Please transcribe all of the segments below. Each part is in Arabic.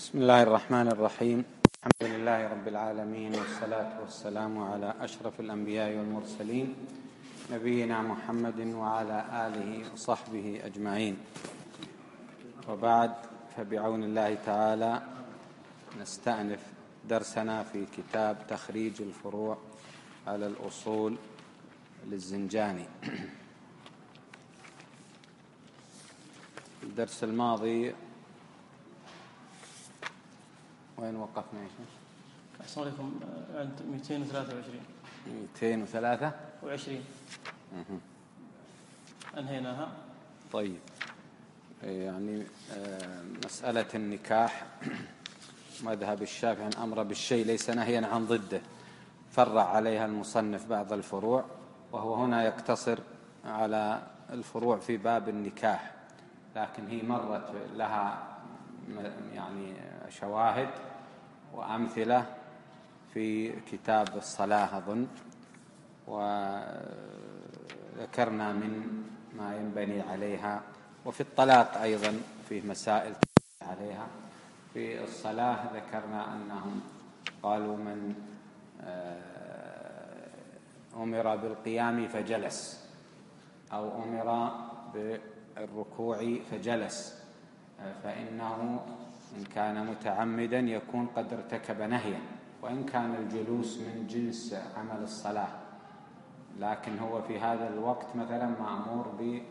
بسم الله الرحمن الرحيم. الحمد لله رب العالمين، والصلاة والسلام على أشرف الأنبياء والمرسلين نبينا محمد وعلى آله وصحبه أجمعين، وبعد، فبعون الله تعالى نستأنف درسنا في كتاب تخريج الفروع على الأصول للزنجاني. الدرس الماضي وين وقفنا يا شيخ؟ أحسن عليكم عند 223 223 أنهيناها. طيب، يعني مسألة النكاح مذهب الشافعي أن أمر بالشيء ليس نهيا عن ضده، فرع عليها المصنف بعض الفروع، وهو هنا يقتصر على الفروع في باب النكاح، لكن هي مرت لها يعني شواهد وأمثلة في كتاب الصلاة أظن، وذكرنا من ما ينبني عليها، وفي الطلاق أيضا فيه مسائل عليها. في الصلاة ذكرنا أنهم قالوا من أمر بالقيام فجلس أو أمر بالركوع فجلس، فإنه إن كان متعمدا يكون قد ارتكب نهيا، وإن كان الجلوس من جنس عمل الصلاة، لكن هو في هذا الوقت مثلا مأمور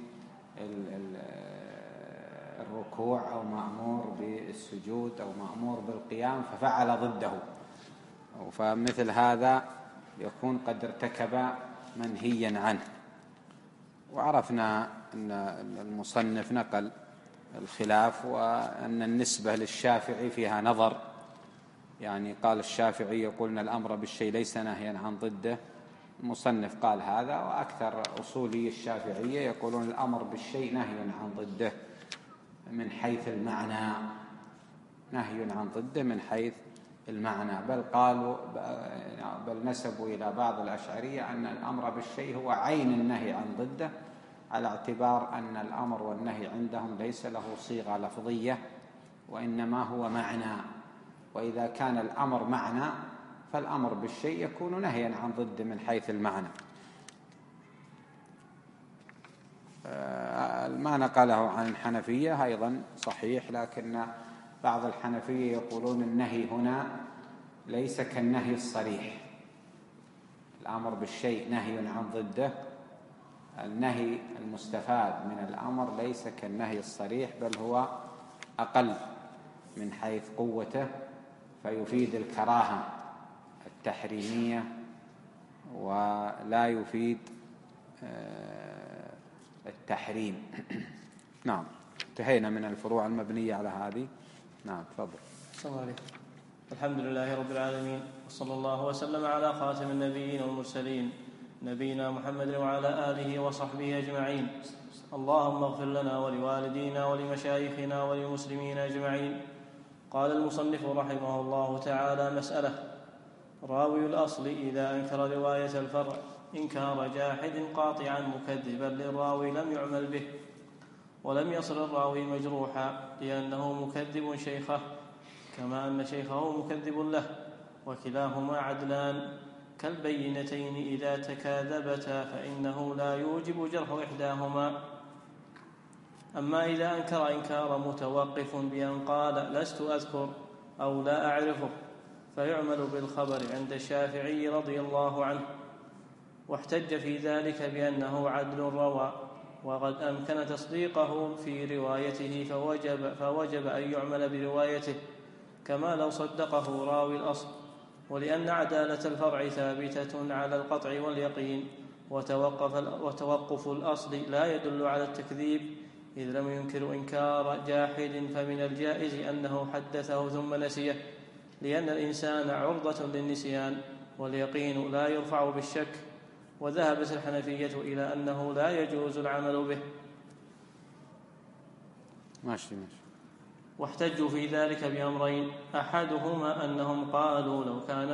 بالركوع أو مأمور بالسجود أو مأمور بالقيام ففعل ضده، فمثل هذا يكون قد ارتكب منهيا عنه. وعرفنا أن المصنف نقل الخلاف، وأن النسبة للشافعي فيها نظر، يعني قال الشافعي يقول أن الأمر بالشيء ليس نهيا عن ضده، المصنف قال هذا، وأكثر أصولي الشافعية يقولون الأمر بالشيء نهي عن ضده من حيث المعنى، نهي عن ضده من حيث المعنى، بل نسبوا إلى بعض الأشعرية أن الأمر بالشيء هو عين النهي عن ضده، على اعتبار أن الأمر والنهي عندهم ليس له صيغة لفظية وإنما هو معنى، وإذا كان الأمر معنى فالأمر بالشيء يكون نهيا عن ضده من حيث المعنى. ما نقله عن الحنفية أيضا صحيح، لكن بعض الحنفية يقولون النهي هنا ليس كالنهي الصريح، الأمر بالشيء نهي عن ضده، النهي المستفاد من الأمر ليس كالنهي الصريح، بل هو أقل من حيث قوته، فيفيد الكراهة التحريمية ولا يفيد التحريم. نعم، انتهينا من الفروع المبنية على هذه. نعم، تفضل. السلام عليكم. الحمد لله رب العالمين، وصلى الله وسلم على خاتم النبيين والمرسلين نبينا محمد وعلى آله وصحبه أجمعين. اللهم اغفر لنا ولوالدينا ولمشايخنا وللمسلمين أجمعين. قال المصنف رحمه الله تعالى: مسألة: راوي الأصل إذا أنكر رواية الفرع إنكار جاحد قاطعا مكذبا للراوي لم يعمل به، ولم يصل الراوي مجروحا لأنه مكذب شيخه، كما أن شيخه مكذب له، وكلاهما عدلان كالبينتين إذا تكاذبتا فإنه لا يوجب جرح إحداهما. أما إذا أنكر إنكار متوقف بأن قال لست أذكر أو لا أعرفه فيعمل بالخبر عند الشافعي رضي الله عنه، واحتج في ذلك بأنه عدل روى وقد أمكن تصديقه في روايته فوجب أن يعمل بروايته كما لو صدقه راوي الأصل، ولأن عدالة الفرع ثابتة على القطع واليقين، وتوقف الأصل لا يدل على التكذيب، إذ لم ينكر إنكار جاحد فمن الجائز أنه حدثه ثم نسيه، لأن الإنسان عرضة للنسيان واليقين لا يرفع بالشك. وذهبت الحنفية إلى أنه لا يجوز العمل به. ماشي. واحتجوا في ذلك بأمرين: أحدهما أنهم قالوا لو كان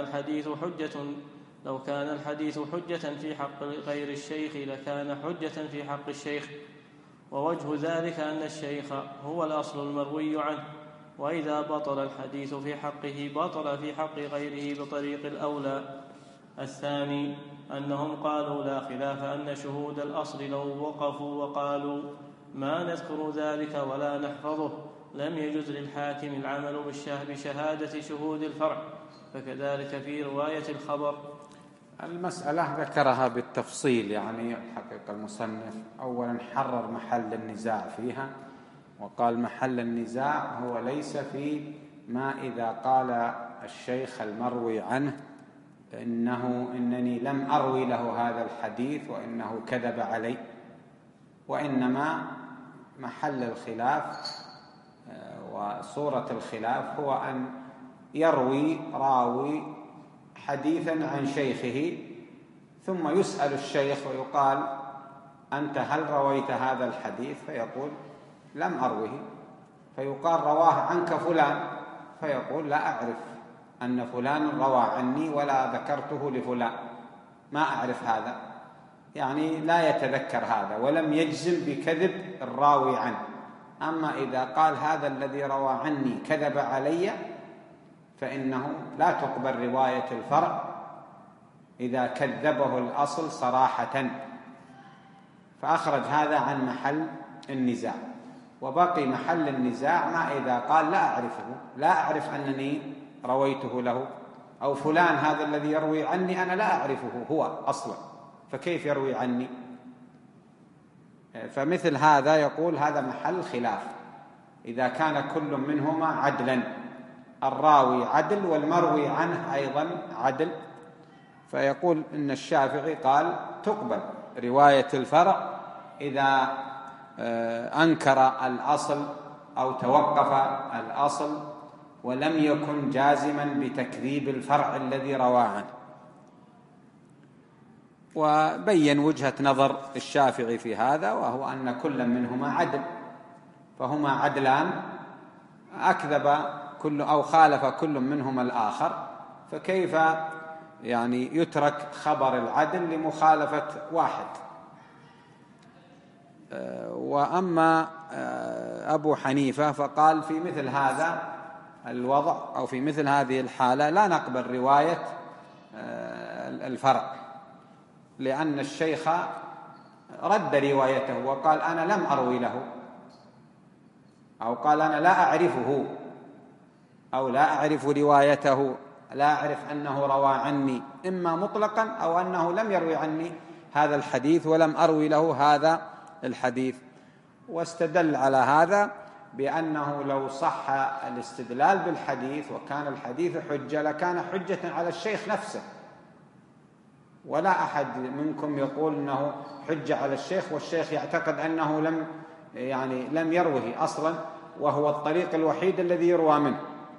الحديث حجة في حق غير الشيخ لكان حجة في حق الشيخ، ووجه ذلك أن الشيخ هو الأصل المروي عنه، وإذا بطل الحديث في حقه بطل في حق غيره بطريق الأولى. الثاني أنهم قالوا لا خلاف أن شهود الأصل لو وقفوا وقالوا ما نذكر ذلك ولا نحفظه لم يجز للحاكم العمل بشهادة شهود الفرع، فكذلك في رواية الخبر. المسألة ذكرها بالتفصيل، يعني حقيقة المصنف أولا حرر محل النزاع فيها، وقال محل النزاع هو ليس في ما إذا قال الشيخ المروي عنه إنني لم أروي له هذا الحديث وإنه كذب علي، وإنما محل الخلاف وصورة الخلاف هو أن يروي راوي حديثا عن شيخه ثم يسأل الشيخ ويقال أنت هل رويت هذا الحديث؟ فيقول لم أروه، فيقال رواه عنك فلان، فيقول لا أعرف أن فلان روى عني ولا ذكرته لفلان، ما أعرف هذا، يعني لا يتذكر هذا ولم يجزم بكذب الراوي عنه. أما إذا قال هذا الذي روى عني كذب علي فإنه لا تقبل رواية الفرع إذا كذبه الأصل صراحة، فأخرج هذا عن محل النزاع. وبقي محل النزاع ما إذا قال لا أعرفه، لا أعرف أنني رويته له، أو فلان هذا الذي يروي عني أنا لا أعرفه هو أصلا، فكيف يروي عني؟ فمثل هذا يقول هذا محل خلاف إذا كان كل منهما عدلا، الراوي عدل والمروي عنه أيضا عدل، فيقول إن الشافعي قال تقبل رواية الفرع إذا أنكر الأصل أو توقف الأصل ولم يكن جازما بتكذيب الفرع الذي روى عنه. وبين وجهة نظر الشافعي في هذا، وهو أن كل منهما عدل، فهما عدلان أكذب كل أو خالف كل منهما الآخر، فكيف يعني يترك خبر العدل لمخالفة واحد؟ وأما أبو حنيفة فقال في مثل هذا الوضع أو في مثل هذه الحالة لا نقبل رواية الفرع، لأن الشيخ رد روايته وقال أنا لم أروي له، أو قال أنا لا أعرفه، أو لا أعرف روايته، لا أعرف أنه روى عني إما مطلقا أو أنه لم يروي عني هذا الحديث ولم أروي له هذا الحديث. واستدل على هذا بأنه لو صح الاستدلال بالحديث وكان الحديث حجة لكان حجة على الشيخ نفسه، ولا أحد منكم يقول أنه حجة على الشيخ والشيخ يعتقد أنه لم يروه أصلا، وهو الطريق الوحيد الذي يروى منه.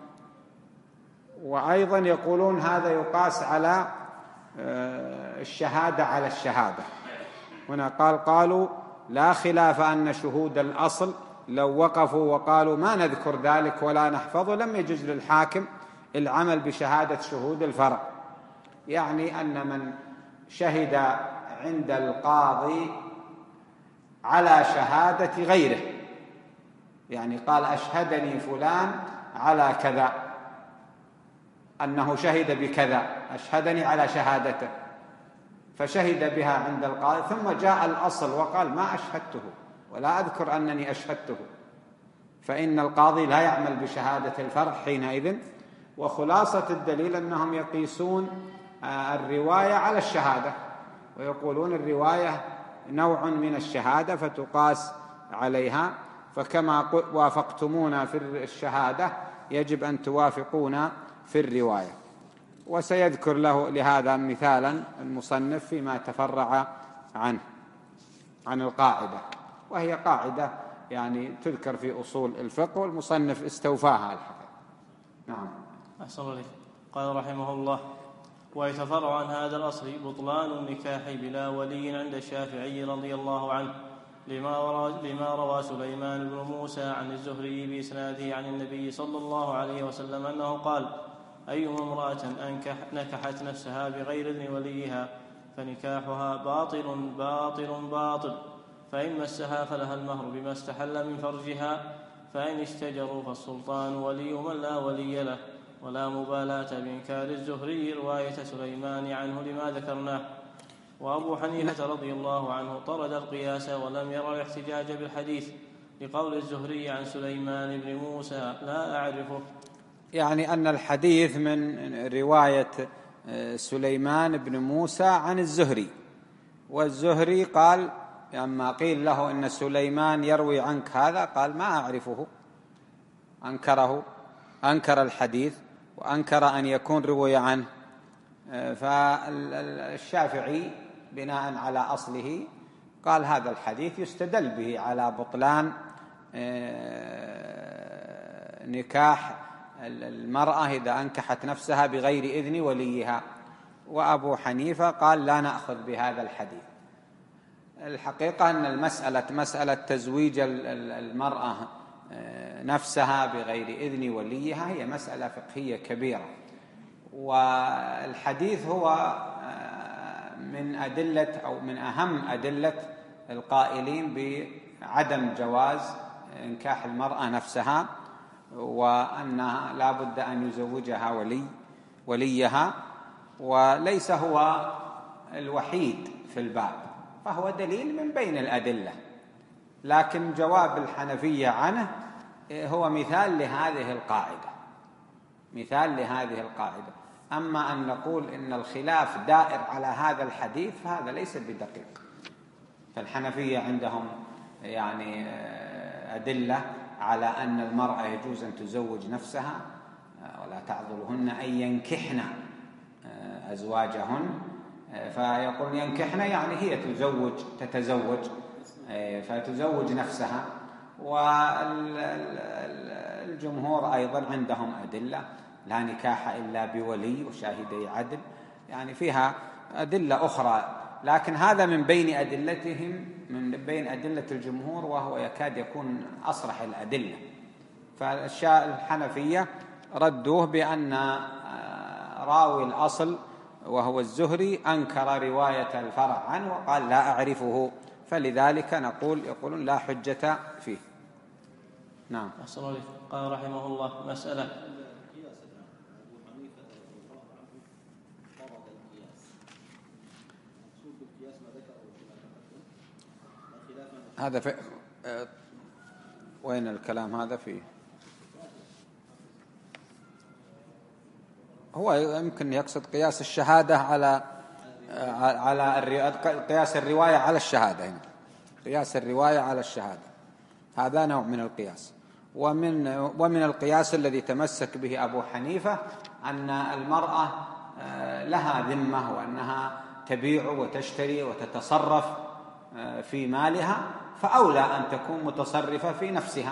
وأيضا يقولون هذا يقاس على الشهادة على الشهادة. هنا قالوا لا خلاف أن شهود الأصل لو وقفوا وقالوا ما نذكر ذلك ولا نحفظه لم يجوز للحاكم العمل بشهادة شهود الفرع، يعني أن من شهد عند القاضي على شهادة غيره، يعني قال أشهدني فلان على كذا أنه شهد بكذا، أشهدني على شهادته، فشهد بها عند القاضي، ثم جاء الأصل وقال ما أشهدته ولا أذكر أنني أشهدته، فإن القاضي لا يعمل بشهادة الفرع حينئذ. وخلاصة الدليل أنهم يقيسون الرواية على الشهادة، ويقولون الرواية نوع من الشهادة فتقاس عليها، فكما وافقتمونا في الشهادة يجب أن توافقونا في الرواية. وسيذكر لهذا مثالا المصنف فيما تفرع عن القاعدة، وهي قاعدة يعني تذكر في أصول الفقه والمصنف استوفاها الحقيقة. نعم. أحسن الله. قال رحمه الله: ويتفرع عن هذا الأصل بطلان النكاح بلا ولي عند الشافعي رضي الله عنه لما روى سليمان بن موسى عن الزهري بإسناده عن النبي صلى الله عليه وسلم أنه قال: أيما امرأة نكحت نفسها بغير إذن وليها فنكاحها باطل باطل باطل، فإن مسها فلها المهر بما استحل من فرجها، فإن اشتجروا فالسلطان ولي من لا ولي له، ولا مبالاة بإنكار الزهري رواية سليمان عنه لما ذكرناه. وأبو حنيفة رضي الله عنه طرد القياس ولم ير الاحتجاج بالحديث لقول الزهري عن سليمان بن موسى لا أعرفه، يعني أن الحديث من رواية سليمان بن موسى عن الزهري، والزهري قال لما قيل له إن سليمان يروي عنك هذا قال ما أعرفه، أنكر الحديث وأنكر أن يكون روي عنه. فالشافعي بناء على أصله قال هذا الحديث يستدل به على بطلان نكاح المرأة إذا أنكحت نفسها بغير إذن وليها. وأبو حنيفة قال لا نأخذ بهذا الحديث. الحقيقة أن مسألة تزويج المرأة نفسها بغير إذن وليها هي مسألة فقهية كبيرة، والحديث هو من أدلة أو من أهم أدلة القائلين بعدم جواز إنكاح المرأة نفسها، وأنها لا بد أن يزوجها وليها، وليس هو الوحيد في الباب، فهو دليل من بين الأدلة. لكن جواب الحنفية عنه هو مثال لهذه القاعدة. أما أن نقول إن الخلاف دائر على هذا الحديث فهذا ليس بدقيق. فالحنفية عندهم يعني أدلة على أن المرأة يجوز أن تزوج نفسها ولا تعضلهن أن ينكحن أزواجهن، فيقول ينكحن يعني هي تتزوج فتزوج نفسها. والجمهور أيضا عندهم أدلة لا نكاح إلا بولي وشاهدي عدل، يعني فيها أدلة أخرى، لكن هذا من بين أدلة الجمهور، وهو يكاد يكون أصرح الأدلة. فالحنفية ردوه بأن راوي الأصل وهو الزهري أنكر رواية الفرع عنه وقال لا أعرفه، فلذلك يقولون لا حجة فيه. نعم. قال رحمه الله مسألة هذا في وين الكلام هذا فيه؟ هو يمكن يقصد قياس الشهادة على قياس الرواية على الشهادة. هنا قياس الرواية على الشهادة هذا نوع من القياس. ومن القياس الذي تمسك به أبو حنيفة أن المرأة لها ذمة، وأنها تبيع وتشتري وتتصرف في مالها، فأولى أن تكون متصرفة في نفسها.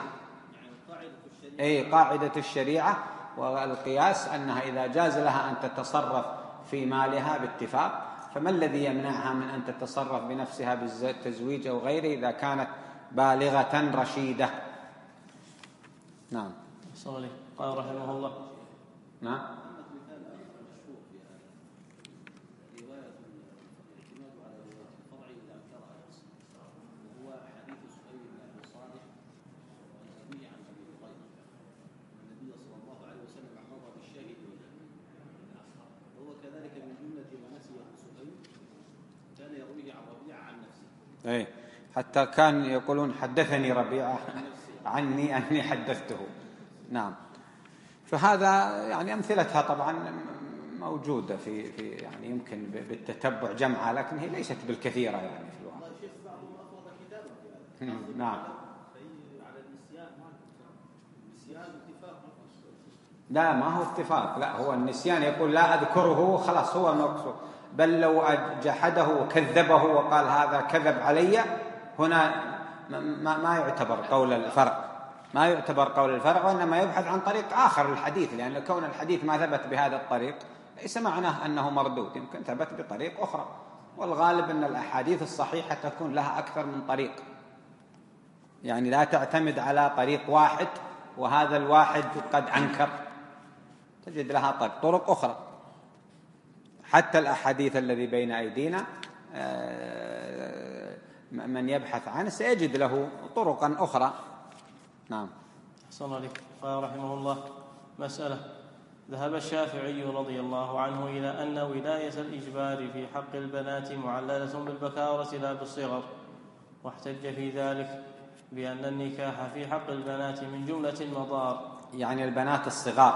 قاعدة الشريعة والقياس أنها إذا جاز لها أن تتصرف في مالها باتفاق، فما الذي يمنعها من أن تتصرف بنفسها بالتزويج أو غيره إذا كانت بالغة رشيدة؟ نعم. قال رحمه الله. نعم. حتى كان يقولون حدثني ربيعة عني أني حدثته. نعم. فهذا يعني أمثلتها طبعا موجودة في يعني يمكن بالتتبع جمعها، لكن هي ليست بالكثيرة يعني في الواقع. نعم. لا، ما هو اتفاق، لا هو النسيان، يقول لا أذكره خلاص هو مقصود، بل لو جحده وكذبه وقال هذا كذب علي هنا ما يعتبر قول الفرع، وإنما يبحث عن طريق آخر للحديث، لأن كون الحديث ما ثبت بهذا الطريق ليس معناه أنه مردود، يمكن ثبت بطريق أخرى، والغالب أن الأحاديث الصحيحة تكون لها أكثر من طريق، يعني لا تعتمد على طريق واحد وهذا الواحد قد أنكر، تجد لها طرق أخرى. حتى الأحاديث الذي بين أيدينا من يبحث عنه سيجد له طرقا أخرى. نعم. أحسن عليك. قال رحمه الله: مسألة. ذهب الشافعي رضي الله عنه إلى أن ولاية الإجبار في حق البنات معللة بالبكارة لا بالصغر، واحتج في ذلك بأن النكاح في حق البنات من جملة المضار. يعني البنات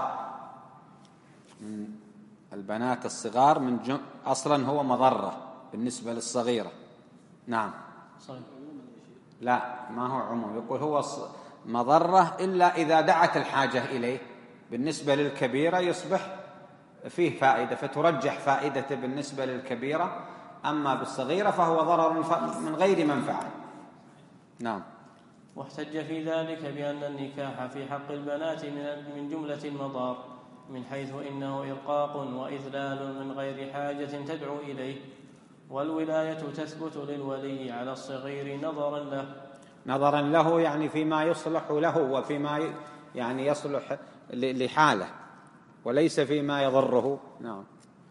الصغار أصلا هو مضرة بالنسبة للصغيرة. نعم صحيح. لا، ما هو عموم، يقول هو مضرة إلا إذا دعت الحاجة إليه. بالنسبة للكبيرة يصبح فيه فائدة فترجح فائدته بالنسبة للكبيرة، أما بالصغيرة فهو ضرر من غير منفعة. نعم. واحتج في ذلك بأن النكاح في حق البنات من جملة المضار، من حيث إنه إرقاق وإذلال من غير حاجة تدعو إليه، والولاية تثبت للولي على الصغير نظرا له يعني فيما يصلح له وفيما يعني يصلح لحاله، وليس فيما يضره. نعم.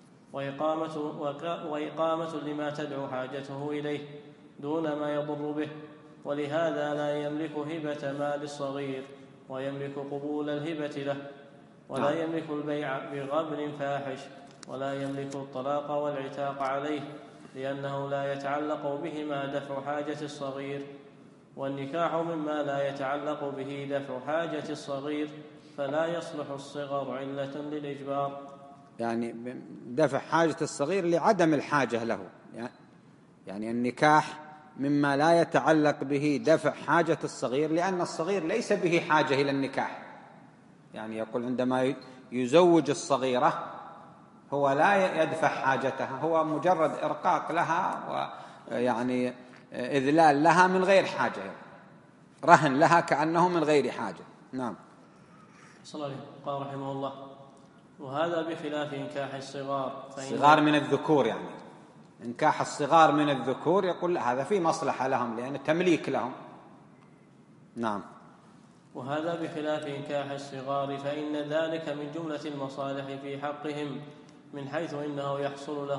وإقامة لما تدعو حاجته إليه دون ما يضر به، ولهذا لا يملك هبة مال الصغير، ويملك قبول الهبة له، ولا يملك البيع بغبن فاحش، ولا يملك الطلاق والعتاق عليه، لأنه لا يتعلق بهما دفع حاجة الصغير، والنكاح مما لا يتعلق به دفع حاجة الصغير، فلا يصلح الصغر علة للإجبار. يعني دفع حاجة الصغير لعدم الحاجة له، يعني النكاح مما لا يتعلق به دفع حاجة الصغير، لأن الصغير ليس به حاجة إلى النكاح. يعني يقول عندما يزوج الصغيرة هو لا يدفع حاجتها، هو مجرد إرقاق لها ويعني إذلال لها من غير حاجة، رهن لها كأنه من غير حاجة. نعم. قال رحمه الله: وهذا بخلاف إنكاح الصغار، الصغار من الذكور، يعني إنكاح الصغار من الذكور يقول هذا في مصلحة لهم لأنه تمليك لهم. نعم. وهذا بخلاف إنكاح الصغار، فإن ذلك من جملة المصالح في حقهم، من حيث إنه يحصل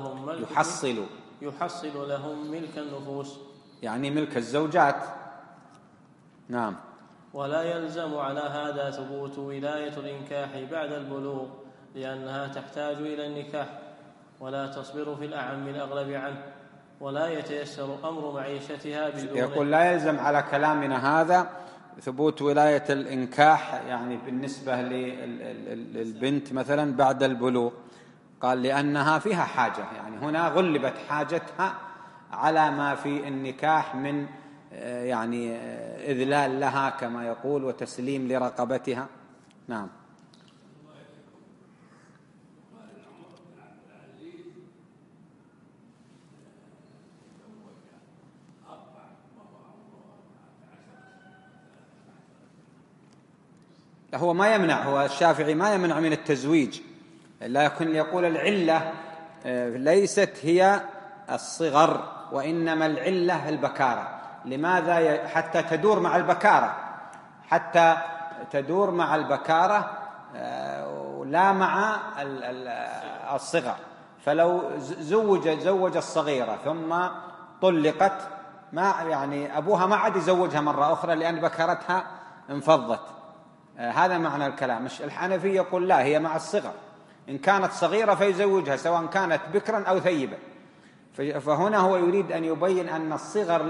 لهم ملك النفوس، يعني ملك الزوجات. نعم. ولا يلزم على هذا ثبوت ولاية الإنكاح بعد البلوغ، لأنها تحتاج إلى النكاح، ولا تصبر في الأعم الأغلب عنه، ولا يتيسر أمر معيشتها بدونه. يقول لا يلزم على كلامنا هذا ثبوت ولاية الإنكاح يعني بالنسبة للبنت مثلا بعد البلوغ، قال لأنها فيها حاجة، يعني هنا غلبت حاجتها على ما في النكاح من يعني إذلال لها كما يقول وتسليم لرقبتها. نعم. هو ما يمنع، هو الشافعي ما يمنع من التزويج، لكن يقول العلة ليست هي الصغر، وإنما العلة البكارة. لماذا؟ حتى تدور مع البكارة لا مع الصغر. فلو زوج الصغيرة ثم طلقت، ما يعني أبوها ما عاد يزوجها مرة أخرى لأن بكارتها انفضت. هذا معنى الكلام. الحنفي يقول لا، هي مع الصغر، إن كانت صغيرة فيزوجها سواء كانت بكرا أو ثيبا. فهنا هو يريد أن يبين أن الصغر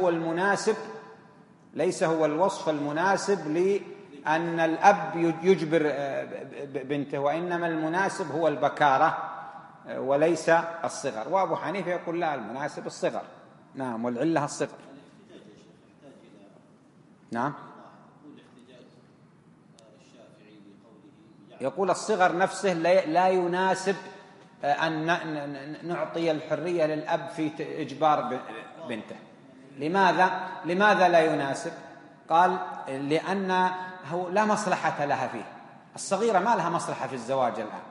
ليس هو الوصف المناسب لأن الأب يجبر بنته، وإنما المناسب هو البكارة وليس الصغر. وأبو حنيفة يقول لا، المناسب الصغر. نعم. والعلة الصغر. نعم. يقول الصغر نفسه لا يناسب أن نعطي الحرية للأب في إجبار بنته. لماذا لا يناسب؟ قال لأنه لا مصلحة لها فيه. الصغيرة ما لها مصلحة في الزواج الآن.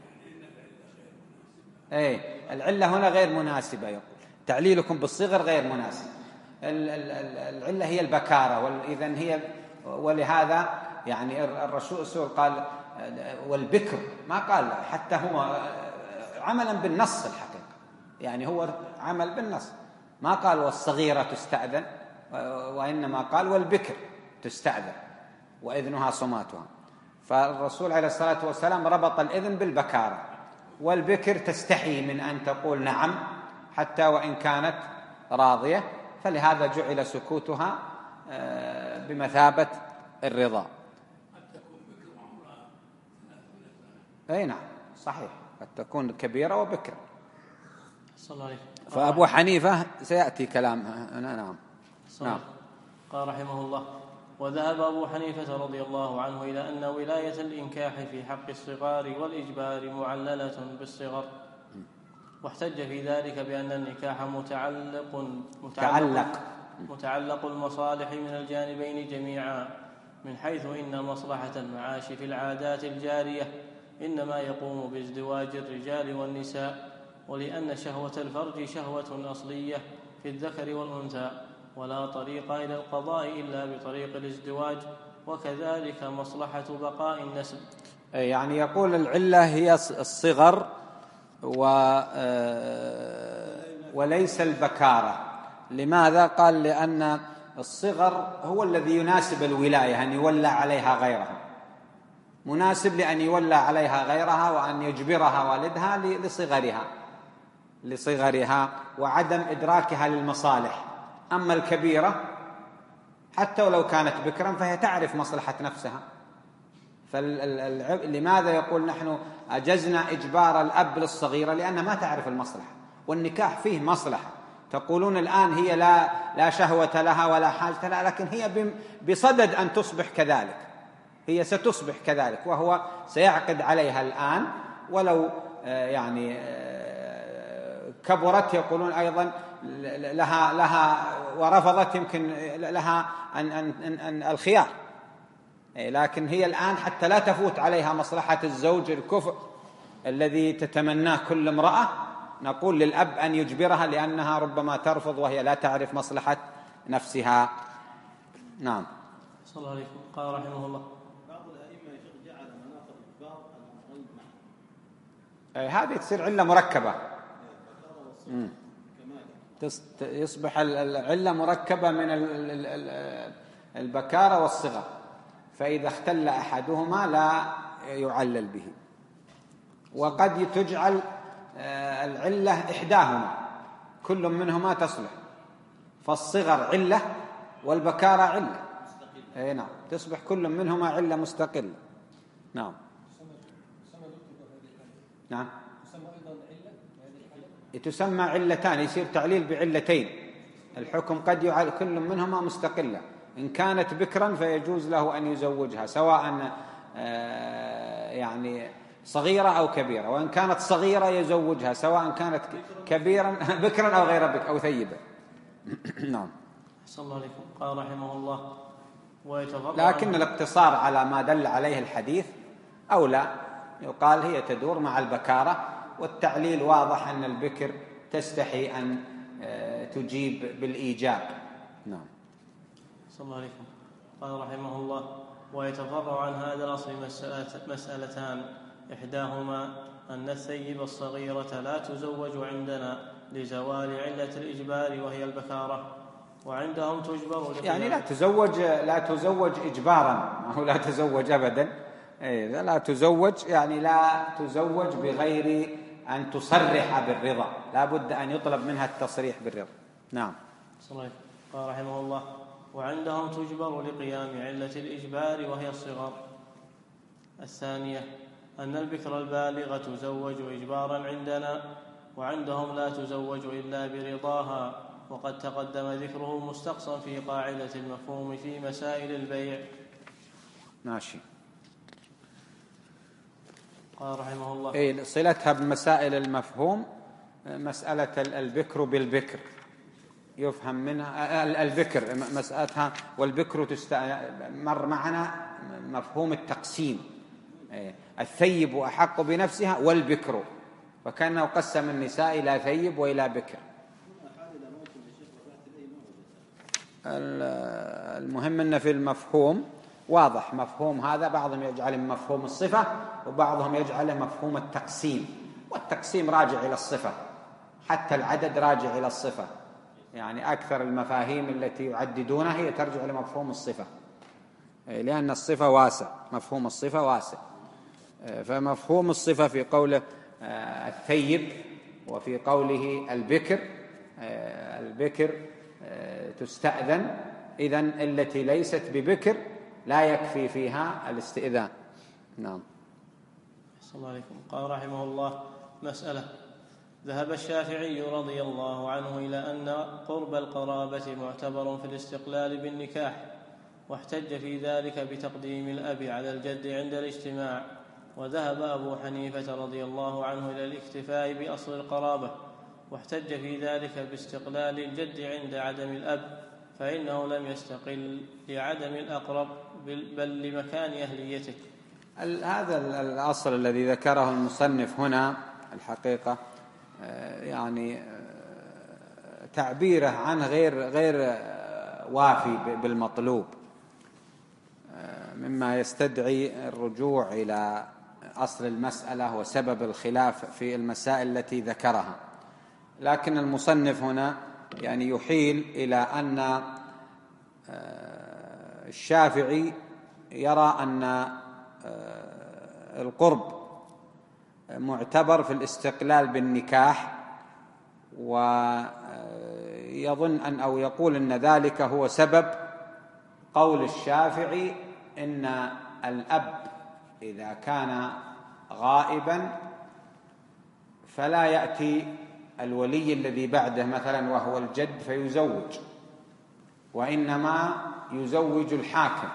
العلة هنا غير مناسبة. يقول تعليلكم بالصغر غير مناسب. العلة هي البكارة، إذن هي، ولهذا يعني الرسول قال والبكر، ما قال حتى هو عملا بالنص الحقيقة، يعني هو عمل بالنص، ما قال والصغيرة تستأذن، وإنما قال والبكر تستأذن. وإذنها صماتها. فالرسول عليه الصلاة والسلام ربط الإذن بالبكارة، والبكر تستحي من أن تقول نعم حتى وإن كانت راضية، فلهذا جعل سكوتها بمثابة الرضا. أي نعم صحيح، قد تكون كبيرة وبكر. فأبو حنيفة سيأتي كلامها. نعم. قال رحمه الله: وذهب أبو حنيفة رضي الله عنه إلى أن ولاية الإنكاح في حق الصغار والإجبار معللة بالصغر، واحتج في ذلك بأن النكاح متعلق المصالح من الجانبين جميعا، من حيث إن مصلحة المعاش في العادات الجارية إنما يقوم بازدواج الرجال والنساء، ولأن شهوة الفرج شهوة أصلية في الذكر والأنثى، ولا طريق إلى القضاء إلا بطريق الازدواج، وكذلك مصلحة بقاء النسل. يعني يقول العلة هي الصغر وليس البكارة. لماذا؟ قال لأن الصغر هو الذي يناسب الولاية أن يولى عليها غيرها، مناسب لأن يولى عليها غيرها وأن يجبرها والدها لصغرها وعدم إدراكها للمصالح. أما الكبيرة حتى ولو كانت بكرا فهي تعرف مصلحة نفسها. لماذا يقول نحن أجزنا إجبار الأب للصغيرة؟ لأنها ما تعرف المصلحة، والنكاح فيه مصلحة. تقولون الآن هي لا شهوة لها ولا حاجة لها، لكن هي بصدد أن تصبح كذلك، هي ستصبح كذلك، وهو سيعقد عليها الآن ولو يعني كبرت. يقولون أيضا لها ورفضت يمكن لها أن الخيار، لكن هي الآن حتى لا تفوت عليها مصلحة الزوج الكفء الذي تتمناه كل امرأة، نقول للأب أن يجبرها لأنها ربما ترفض وهي لا تعرف مصلحة نفسها. نعم. صلى الله عليكم. قال رحمه الله: بعض الأئمة جعل مناط الإجبار الأمرين معا. هذه تصير علة مركبة، يصبح العلة مركبة من البكارة والصغر، فإذا اختل أحدهما لا يعلل به. وقد تجعل العلة إحداهما، كل منهما تصلح، فالصغر علة والبكارة علة. نعم، تصبح كل منهما علة مستقلة. نعم. نعم، تسمى علتان، يصير تعليل بعلتين. الحكم قد يعلل كل منهما مستقلة. إن كانت بكرا فيجوز له أن يزوجها سواء يعني صغيرة أو كبيرة، وإن كانت صغيرة يزوجها سواء كانت بكرا أو غير بكر أو ثيبة. نعم. صلى الله عليكم. قال رحمه الله: لكن الاقتصار على ما دل عليه الحديث أولى، يقال هي تدور مع البكارة، والتعليل واضح أن البكر تستحي أن تجيب بالإيجاب. نعم. صلى الله عليكم. قال رحمه الله: ويتفرع عن هذا الأصل مسألتان، إحداهما أن الثيب الصغيرة لا تزوج عندنا لزوال علة الإجبار وهي البكارة، وعندهم تجبر يعني لا تزوج إجبارا، أو لا تزوج أبدا. لا تزوج يعني لا تزوج بغير أن تصرح بالرضا، لا بد أن يطلب منها التصريح بالرضا. نعم. صحيح. قال رحمه الله: وعندهم تجبر لقيام علة الإجبار وهي الصغر. الثانية أن البكر البالغة تزوج إجبارا عندنا، وعندهم لا تزوج إلا برضاها، وقد تقدم ذكره مستقصا في قاعدة المفهوم في مسائل البيع. ماشي. قال رحمه الله: صلتها بمسائل المفهوم مسألة البكر بالبكر يفهم منها البكر مسألتها، والبكر مر معنا مفهوم التقسيم، الثيب أحق بنفسها والبكر، فكأنه قسم النساء إلى ثيب وإلى بكر. المهم أن في المفهوم واضح مفهوم هذا، بعضهم يجعله مفهوم الصفة وبعضهم يجعله مفهوم التقسيم، والتقسيم راجع إلى الصفة، حتى العدد راجع إلى الصفة، يعني أكثر المفاهيم التي يعددونها هي ترجع إلى مفهوم الصفة. لأن الصفة واسع، مفهوم الصفة واسع. فمفهوم الصفة في قوله الثيب وفي قوله البكر، البكر تستأذن، إذن التي ليست ببكر لا يكفي فيها الاستئذان. نعم. صلى الله عليكم. قال رحمه الله: مسألة: ذهب الشافعي رضي الله عنه إلى أن قرب القرابة معتبر في الاستقلال بالنكاح، واحتج في ذلك بتقديم الأب على الجد عند الاجتماع. وذهب أبو حنيفة رضي الله عنه إلى الاكتفاء بأصل القرابة، واحتج في ذلك باستقلال الجد عند عدم الأب، فإنه لم يستقل لعدم الأقرب بل لمكان أهليته. هذا الأصل الذي ذكره المصنف هنا الحقيقة يعني تعبيره عنه غير وافي بالمطلوب، مما يستدعي الرجوع إلى أصل المسألة وسبب الخلاف في المسائل التي ذكرها. لكن المصنف هنا يعني يحيل إلى أن الشافعي يرى أن القرب معتبر في الاستقلال بالنكاح، ويظن أو يقول أن ذلك هو سبب قول الشافعي إن الأب إذا كان غائبا فلا يأتي الولي الذي بعده مثلا وهو الجد فيزوج، وإنما يزوج الحاكم.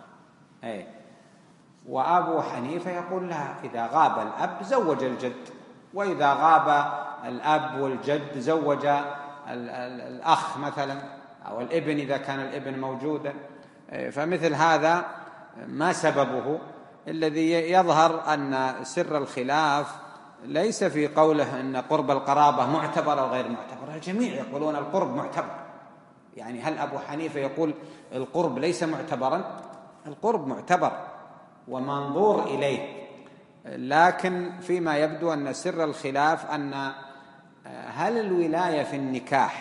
وأبو حنيفة يقول لا، إذا غاب الأب زوج الجد، وإذا غاب الأب والجد زوج الأخ مثلا أو الابن إذا كان الابن موجودا. فمثل هذا ما سببه؟ الذي يظهر أن سر الخلاف ليس في قوله أن قرب القرابة معتبر أو غير معتبر، الجميع يقولون القرب معتبر. يعني هل أبو حنيفة يقول القرب ليس معتبرا؟ القرب معتبر ومنظور إليه، لكن فيما يبدو أن سر الخلاف أن هل الولاية في النكاح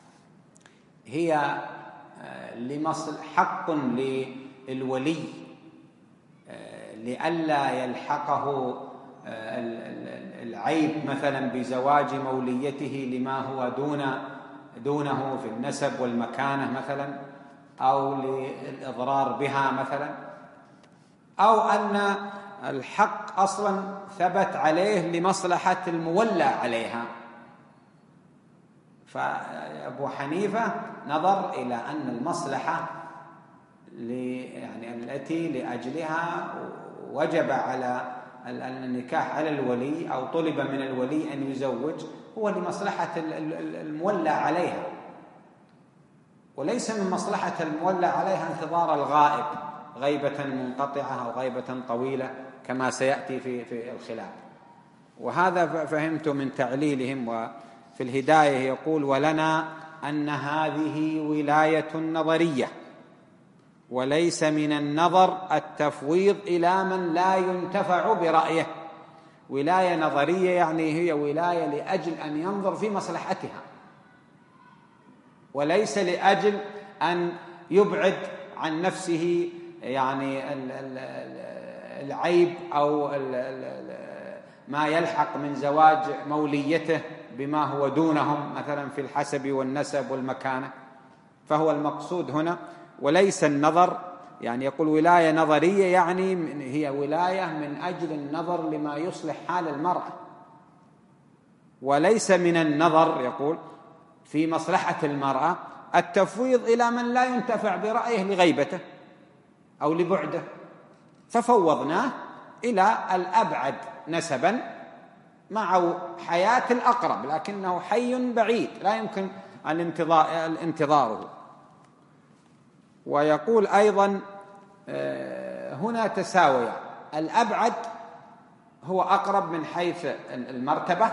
هي حق للولي لئلا يلحقه العيب مثلا بزواج موليته لما هو دونه في النسب والمكانة مثلا، أو للإضرار بها مثلا، أو أن الحق أصلا ثبت عليه لمصلحة المولى عليها. فأبو حنيفة نظر إلى أن المصلحة يعني التي لأجلها وجب على النكاح على الولي أو طلب من الولي أن يزوج هو لمصلحة المولى عليها، وليس من مصلحة المولى عليها انتظار الغائب غيبة منقطعة أو غيبة طويلة كما سيأتي في الخلاف. وهذا فهمت من تعليلهم. وفي الهداية يقول: ولنا أن هذه ولاية نظرية، وليس من النظر التفويض إلى من لا ينتفع برأيه. ولاية نظرية يعني هي ولاية لأجل أن ينظر في مصلحتها، وليس لأجل أن يبعد عن نفسه يعني العيب أو ما يلحق من زواج موليته بما هو دونهم مثلا في الحسب والنسب والمكانة. فهو المقصود هنا وليس النظر، يعني يقول ولاية نظرية يعني هي ولاية من أجل النظر لما يصلح حال المرأة، وليس من النظر يقول في مصلحة المرأة التفويض إلى من لا ينتفع برأيه لغيبته أو لبعده، ففوضناه إلى الأبعد نسبا مع حياة الأقرب، لكنه حي بعيد لا يمكن انتظاره. ويقول أيضا هنا تساوي، الأبعد هو أقرب من حيث المرتبة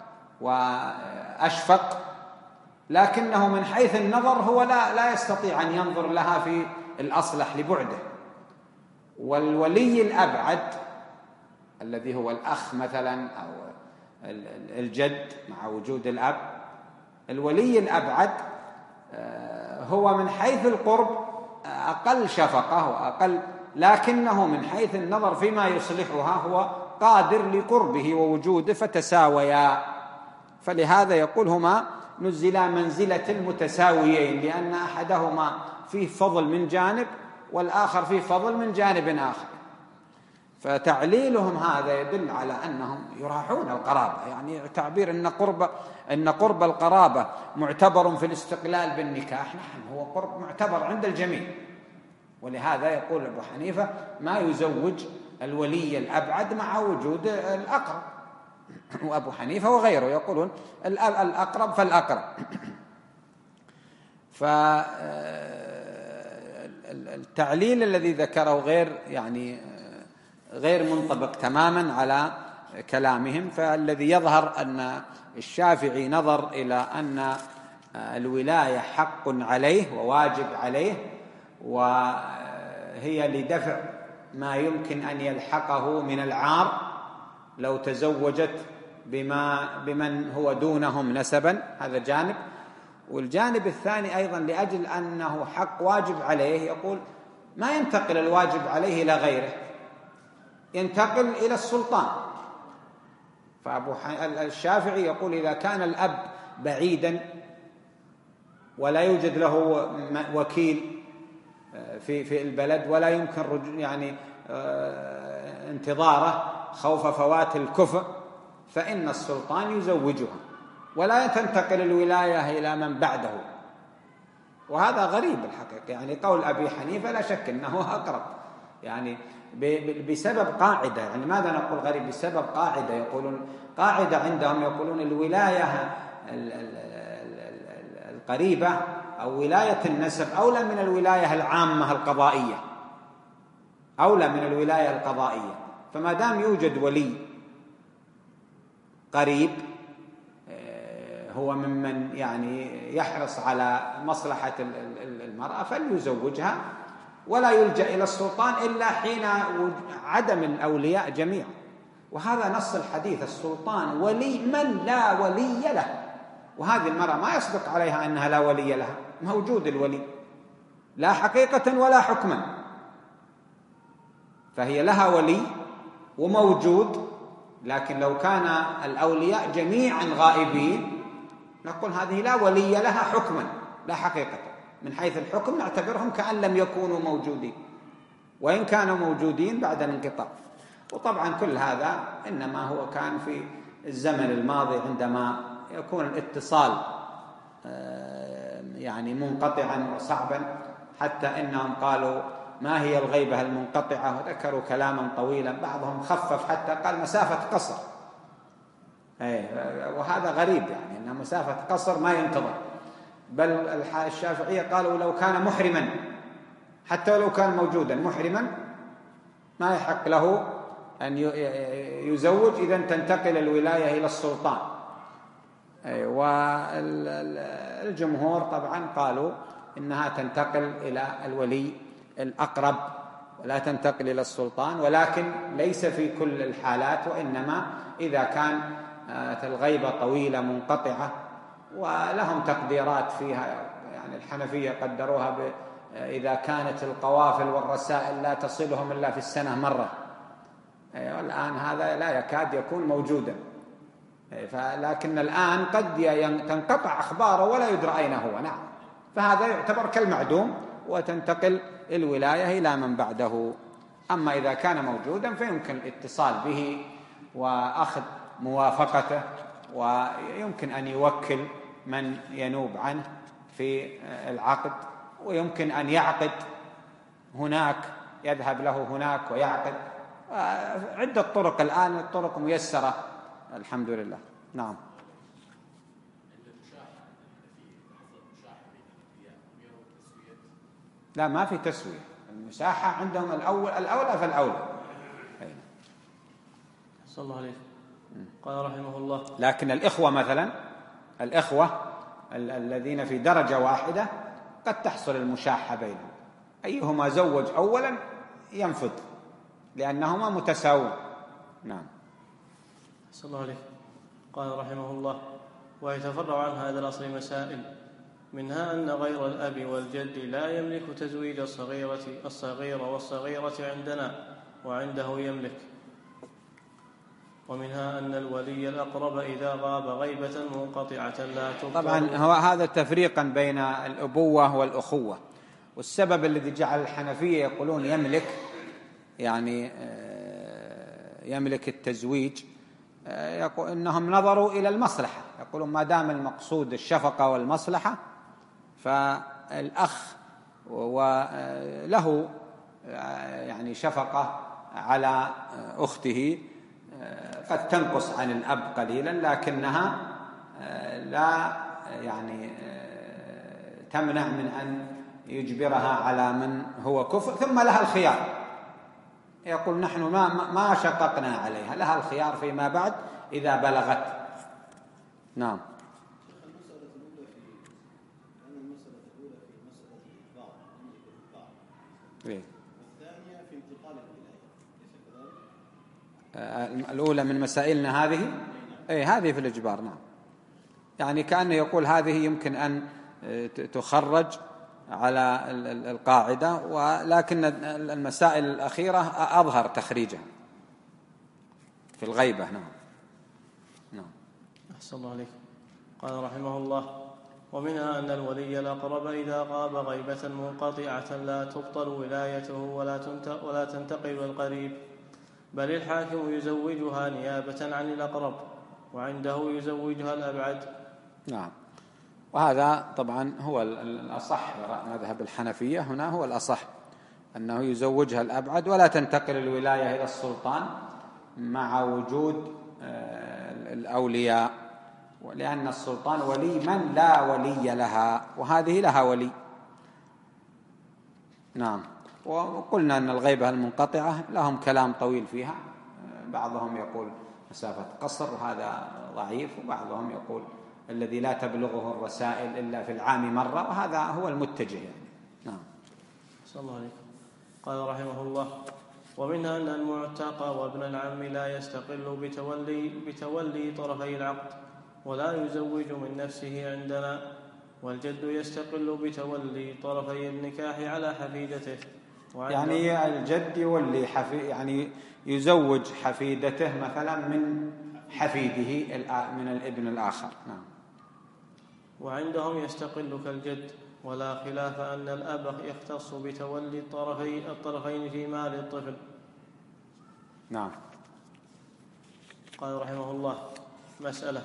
وأشفق، لكنه من حيث النظر هو لا يستطيع أن ينظر لها في الأصلح لبعده. والولي الأبعد الذي هو الأخ مثلا أو الجد مع وجود الأب، الولي الأبعد هو من حيث القرب أقل شفقة وأقل، لكنه من حيث النظر فيما يصلحها هو قادر لقربه ووجوده فتساويا. فلهذا يقول هما نزلا منزلة المتساويين، لأن أحدهما فيه فضل من جانب والآخر فيه فضل من جانب آخر. فتعليلهم هذا يدل على أنهم يراعون القرابة، يعني تعبير أن قرب القرابة معتبر في الاستقلال بالنكاح، نعم هو قرب معتبر عند الجميع. ولهذا يقول أبو حنيفة ما يزوج الولي الأبعد مع وجود الأقرب، وأبو حنيفة وغيره يقولون الأقرب فالأقرب. فالتعليل الذي ذكره غير منطبق تماما على كلامهم. فالذي يظهر أن الشافعي نظر إلى أن الولاية حق عليه وواجب عليه، وهي لدفع ما يمكن أن يلحقه من العار لو تزوجت بمن هو دونهم نسبا، هذا جانب. والجانب الثاني أيضا لأجل أنه حق واجب عليه، يقول ما ينتقل الواجب عليه إلى غيره، ينتقل إلى السلطان. الشافعي يقول إذا كان الأب بعيدا ولا يوجد له وكيل في البلد ولا يمكن انتظاره خوف فوات الكفء، فإن السلطان يزوجها ولا تنتقل الولاية إلى من بعده. وهذا غريب الحقيقة، قول أبي حنيفة لا شك أنه أقرب، بسبب قاعدة. ماذا نقول غريب؟ بسبب قاعدة، يقولون قاعدة عندهم، يقولون الولاية القريبة أو ولاية النسب أولى من الولاية العامة القضائية، أولى من الولاية القضائية. فما دام يوجد ولي قريب هو ممن يحرص على مصلحة المرأة فليزوجها، ولا يلجأ إلى السلطان إلا حين عدم الأولياء جميعا. وهذا نص الحديث: السلطان ولي من لا ولي له. وهذه المرأة ما يصدق عليها أنها لا ولي لها، موجود الولي لا حقيقة ولا حكما، فهي لها ولي وموجود. لكن لو كان الأولياء جميعا غائبين نقول هذه لا ولي لها حكما لا حقيقة. من حيث الحكم نعتبرهم كأن لم يكونوا موجودين، وإن كانوا موجودين بعد الانقطاع. وطبعا كل هذا إنما هو كان في الزمن الماضي عندما يكون الاتصال منقطعا وصعبا، حتى إنهم قالوا ما هي الغيبة المنقطعة، وذكروا كلاما طويلا، بعضهم خفف حتى قال مسافة قصر. وهذا غريب، أن مسافة قصر ما ينتظر. بل الشافعية قالوا لو كان محرما، حتى ولو كان موجودا محرما ما يحق له أن يزوج، إذا تنتقل الولاية إلى السلطان. والجمهور طبعا قالوا إنها تنتقل إلى الولي الأقرب ولا تنتقل إلى السلطان، ولكن ليس في كل الحالات، وإنما إذا كان الغيبة طويلة منقطعة. ولهم تقديرات فيها، الحنفية قدروها إذا كانت القوافل والرسائل لا تصلهم إلا في السنة مرة. الآن هذا لا يكاد يكون موجودا، لكن الآن قد تنقطع أخباره ولا يدرى أين هو. نعم، فهذا يعتبر كالمعدوم وتنتقل الولاية إلى من بعده. أما إذا كان موجودا فيمكن الاتصال به وأخذ موافقته، ويمكن أن يوكل من ينوب عنه في العقد، ويمكن أن يعقد هناك، يذهب له هناك ويعقد. عدة طرق الآن، الطرق ميسرة الحمد لله. نعم. لا، ما في تسوية. المساحة عندهم الأولى فالأولى. صلى الله عليه قال رحمه الله: لكن الإخوة مثلا، الإخوة الذين في درجة واحدة قد تحصل المشاحة بينهم، أيهما زوج أولا ينفذ لأنهما متساوون. نعم. صلى الله عليه قال رحمه الله: ويتفرع عن هذا الأصل مسائل، منها أن غير الأب والجد لا يملك تزويج الصغير والصغيرة عندنا وعنده يملك. ومنها أن الولي الأقرب إذا غاب غيبة منقطعة لا تبطل. طبعا هو هذا تفريقا بين الأبوة والأخوة. والسبب الذي جعل الحنفية يقولون يملك، يعني يملك التزويج، يقول إنهم نظروا إلى المصلحة، يقولون ما دام المقصود الشفقة والمصلحة فالأخ وله يعني شفقة على أخته قد تنقص عن الأب قليلا، لكنها لا يعني تمنع من أن يجبرها على من هو كفء، ثم لها الخيار. يقول نحن ما شققنا عليها، لها الخيار فيما بعد إذا بلغت. نعم. المسألة الأولى في مسألة الإجبار، والثانية في انتقال الولاية، أليس كذلك؟ الأولى من مسائلنا هذه، هذه في الإجبار. نعم، يعني كأنه يقول هذه يمكن أن تخرج على القاعدة، ولكن المسائل الأخيرة أظهر تخريجها في الغيبة. نعم. أحسن الله عليكم. قال رحمه الله: ومنها أن الولي الأقرب إذا غاب غيبة منقطعة لا تبطل ولايته ولا تنتقل القريب، بل الحاكم يزوجها نيابة عن الأقرب، وعنده يزوجها الأبعد. نعم، وهذا طبعا هو الأصح، مذهب الحنفية هنا هو الأصح، أنه يزوجها الأبعد ولا تنتقل الولاية إلى السلطان مع وجود الأولياء، لأن السلطان ولي من لا ولي لها، وهذه لها ولي. نعم. وقلنا أن الغيبة المنقطعة لهم كلام طويل فيها، بعضهم يقول مسافة قصر وهذا ضعيف، وبعضهم يقول الذي لا تبلغه الرسائل إلا في العام مرة، وهذا هو المتجه يعني. نعم. صلى الله عليكم. قال رحمه الله: ومنها أن المعتق وابن العم لا يستقل بتولي طرفي العقد، ولا يزوج من نفسه عندنا، والجد يستقل بتولي طرفي النكاح على حفيدته. يعني الجد يولي يعني يزوج حفيدته مثلا من حفيده من الابن الآخر. نعم. وعندهم يستقل كالجد، ولا خلاف أن الأب يختص بتولي الطرفين في مال الطفل. نعم. قال رحمه الله: مسألة.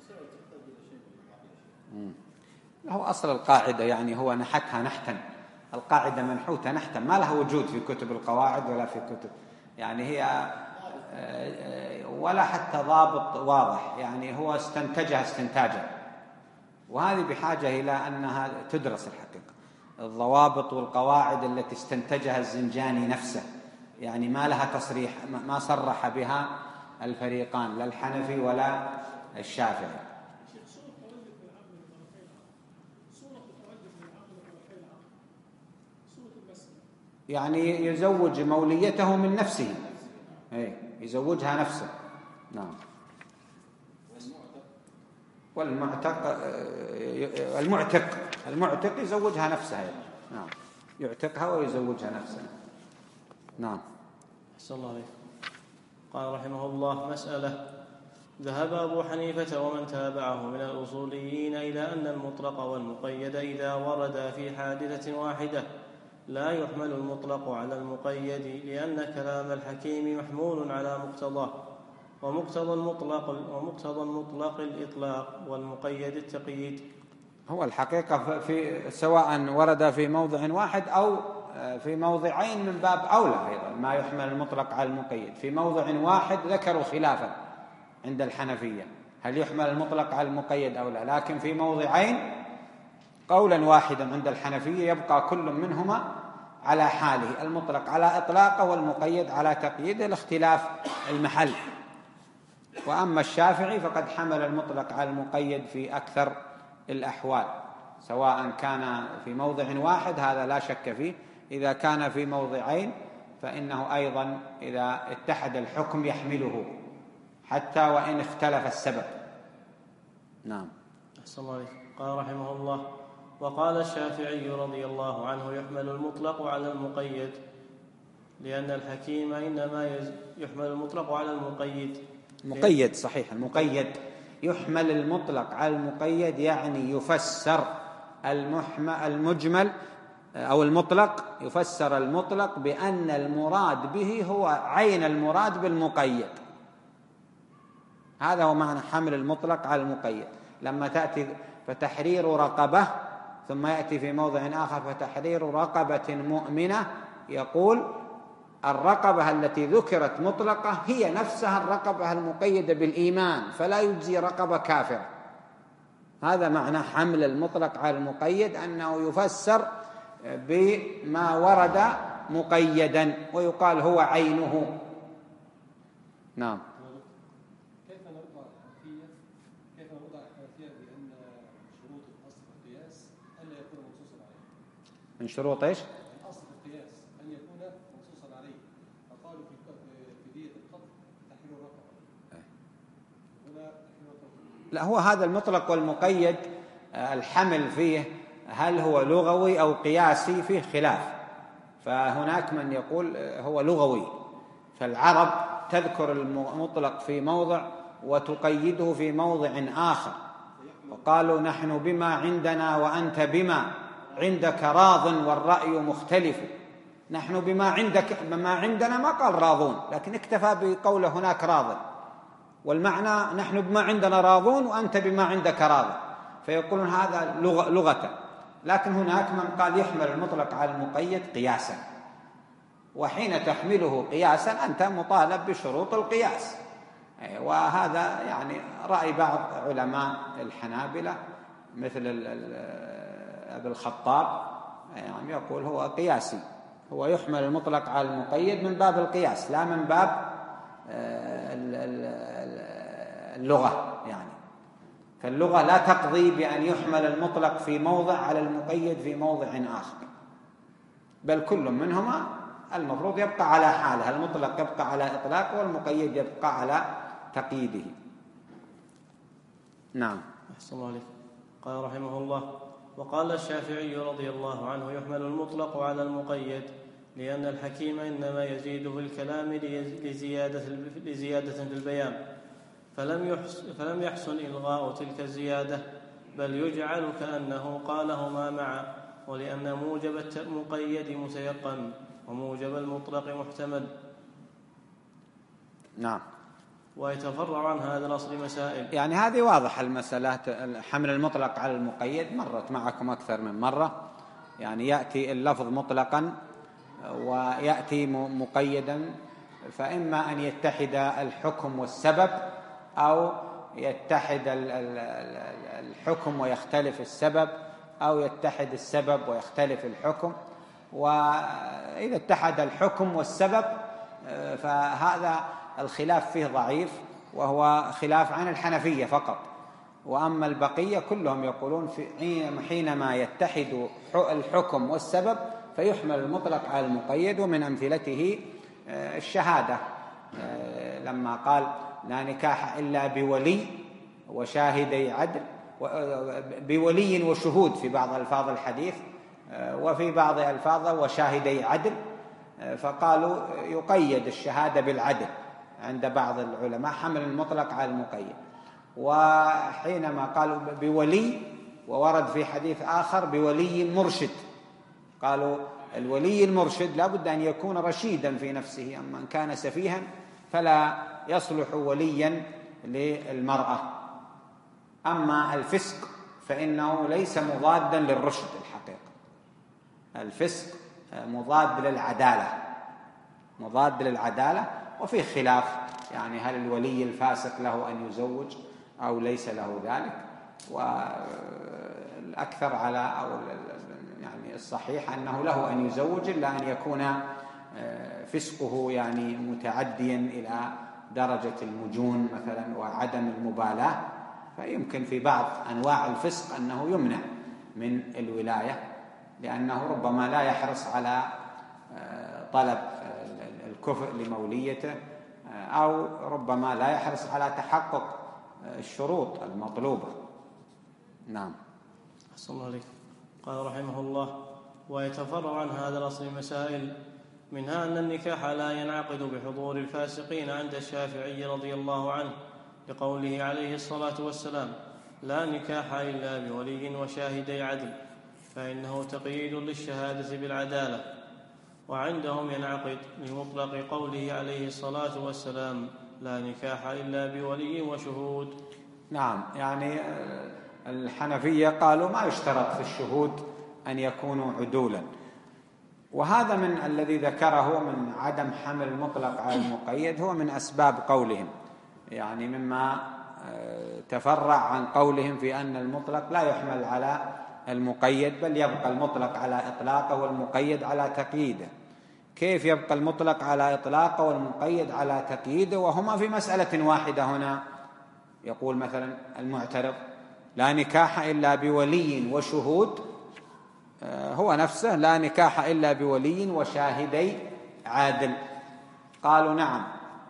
هو أصل القاعدة يعني هو نحتها نحتا، القاعدة منحوتة نحتا، ما لها وجود في كتب القواعد ولا في كتب، يعني هي ولا حتى ضابط واضح، يعني هو استنتجها استنتاجا، وهذه بحاجة إلى أنها تدرس الحقيقة، الضوابط والقواعد التي استنتجها الزنجاني نفسه، يعني ما لها تصريح، ما صرح بها الفريقان لا الحنفي ولا الشافعي. يعني يزوج موليته من نفسه، يزوجها نفسه. نعم. المعتق يزوجها نفسه، نعم، يعتقها ويزوجها نفسه. نعم. أحسن الله عليكم. قال رحمه الله: مسألة. ذهب أبو حنيفة ومن تابعه من الأصوليين إلى أن المطلق والمقيد إذا وردا في حادثة واحدة لا يحمل المطلق على المقيد، لأن كلام الحكيم محمول على مقتضاه، ومقتضى المطلق الإطلاق، والمقيد التقييد. هو الحقيقة في سواء ورد في موضع واحد أو في موضعين من باب أولى أيضا ما يحمل المطلق على المقيد. في موضع واحد ذكروا خلافا عند الحنفية هل يحمل المطلق على المقيد أو لا، لكن في موضعين قولا واحدا عند الحنفية يبقى كل منهما على حاله، المطلق على إطلاقه والمقيد على تقييده لاختلاف المحل. وأما الشافعي فقد حمل المطلق على المقيد في أكثر الأحوال، سواء كان في موضع واحد هذا لا شك فيه، إذا كان في موضعين فإنه أيضا إذا اتحد الحكم يحمله حتى وإن اختلف السبب. نعم. أحسن الله عليك. قال رحمه الله: وقال الشافعي رضي الله عنه يحمل المطلق على المقيد لأن الحكيم إنما يحمل المطلق على المقيد. مقيد صحيح، المقيد يحمل المطلق على المقيد، يعني يفسر المجمل أو المطلق، يفسر المطلق بأن المراد به هو عين المراد بالمقيد. هذا هو معنى حمل المطلق على المقيد. لما تأتي فتحرير رقبة، ثم يأتي في موضع آخر فتحرير رقبة مؤمنة، يقول الرقبة التي ذكرت مطلقة هي نفسها الرقبة المقيدة بالإيمان، فلا يجزي رقبة كافرة. هذا معنى حمل المطلق على المقيد، أنه يفسر بما ورد مقيدا ويقال هو عينه. نعم. كيف نوضع الحنفية بأن شروط الأصل في القياس ألا يكون منصوصا عليه؟ من شروط إيش؟ الأصل في القياس أن يكون منصوصا عليه، فقالوا في دية القتل تحرير الرقبة. هنا تحرير الرقبة. لا، هو هذا المطلق والمقيد الحمل فيه هل هو لغوي أو قياسي فيه خلاف. فهناك من يقول هو لغوي، فالعرب تذكر المطلق في موضع وتقيده في موضع آخر، وقالوا نحن بما عندنا وأنت بما عندك راض والرأي مختلف. نحن بما عندنا ما قال راضون، لكن اكتفى بقوله هناك راض، والمعنى نحن بما عندنا راضون وأنت بما عندك راض، فيقولون هذا لغة. لكن هناك من قال يحمل المطلق على المقيد قياسا، وحين تحمله قياسا أنت مطالب بشروط القياس. وهذا يعني رأي بعض علماء الحنابلة مثل أبي الخطاب، يعني يقول هو قياسي، هو يحمل المطلق على المقيد من باب القياس لا من باب اللغة. يعني فاللغة لا تقضي بأن يحمل المطلق في موضع على المقيد في موضع آخر، بل كل منهما المفروض يبقى على حاله، المطلق يبقى على إطلاق والمقيد يبقى على تقييده. نعم. أحسن الله عليك. قال رحمه الله: وقال الشافعي رضي الله عنه يحمل المطلق على المقيد لأن الحكيم إنما يزيد في الكلام لزيادة في البيان، فلم يحسن إلغاء تلك الزيادة، بل يجعل كأنه قالهما معا، ولأن موجب المقيد متيقن وموجب المطلق محتمل. نعم. ويتفرع عن هذا الأصل مسائل. يعني هذه واضحة المسألة، حمل المطلق على المقيد مرت معكم أكثر من مرة. يعني يأتي اللفظ مطلقا ويأتي مقيدا، فإما أن يتحد الحكم والسبب، أو يتحد الحكم ويختلف السبب، أو يتحد السبب ويختلف الحكم. وإذا اتحد الحكم والسبب فهذا الخلاف فيه ضعيف، وهو خلاف عن الحنفية فقط. وأما البقية كلهم يقولون حينما يتحد الحكم والسبب فيحمل المطلق على المقيد. ومن أمثلته الشهادة، لما قال لا نكاح إلا بولي وشاهدي عدل، بولي وشهود في بعض ألفاظ الحديث، وفي بعض ألفاظه وشاهدي عدل، فقالوا يقيد الشهادة بالعدل عند بعض العلماء، حمل المطلق على المقيد. وحينما قالوا بولي، وورد في حديث آخر بولي مرشد، قالوا الولي المرشد لا بد أن يكون رشيدا في نفسه، أما إن كان سفيها فلا يصلح وليا للمرأة. أما الفسق فإنه ليس مضادا للرشد الحقيقة، الفسق مضاد للعدالة، وفيه خلاف يعني هل الولي الفاسق له أن يزوج أو ليس له ذلك. والأكثر على أو يعني الصحيح أنه له أن يزوج، إلا أن يكون فسقه يعني متعديا إلى درجة المجون مثلا وعدم المبالاة، فيمكن في بعض أنواع الفسق أنه يمنع من الولاية، لأنه ربما لا يحرص على طلب الكفء لموليته، أو ربما لا يحرص على تحقق الشروط المطلوبة. نعم. أحسن الله عليك. قال رحمه الله: ويتفرع عن هذا الأصل مسائل، منها أن النكاح لا ينعقد بحضور الفاسقين عند الشافعي رضي الله عنه، لقوله عليه الصلاة والسلام: لا نكاح إلا بولي وشاهدي عدل، فإنه تقييد للشهادة بالعدالة. وعندهم ينعقد لمطلق قوله عليه الصلاة والسلام: لا نكاح إلا بولي وشهود. نعم، يعني الحنفية قالوا ما يشترط في الشهود أن يكونوا عدولا، وهذا من الذي ذكره من عدم حمل المطلق على المقيد هو من أسباب قولهم، يعني مما تفرع عن قولهم في أن المطلق لا يحمل على المقيد، بل يبقى المطلق على إطلاقه والمقيد على تقييده. كيف يبقى المطلق على إطلاقه والمقيد على تقييده وهما في مسألة واحدة؟ هنا يقول مثلا المعترض: لا نكاح إلا بولي وشهود، هو نفسه لا نكاح إلا بولي وشاهدي عادل. قالوا نعم،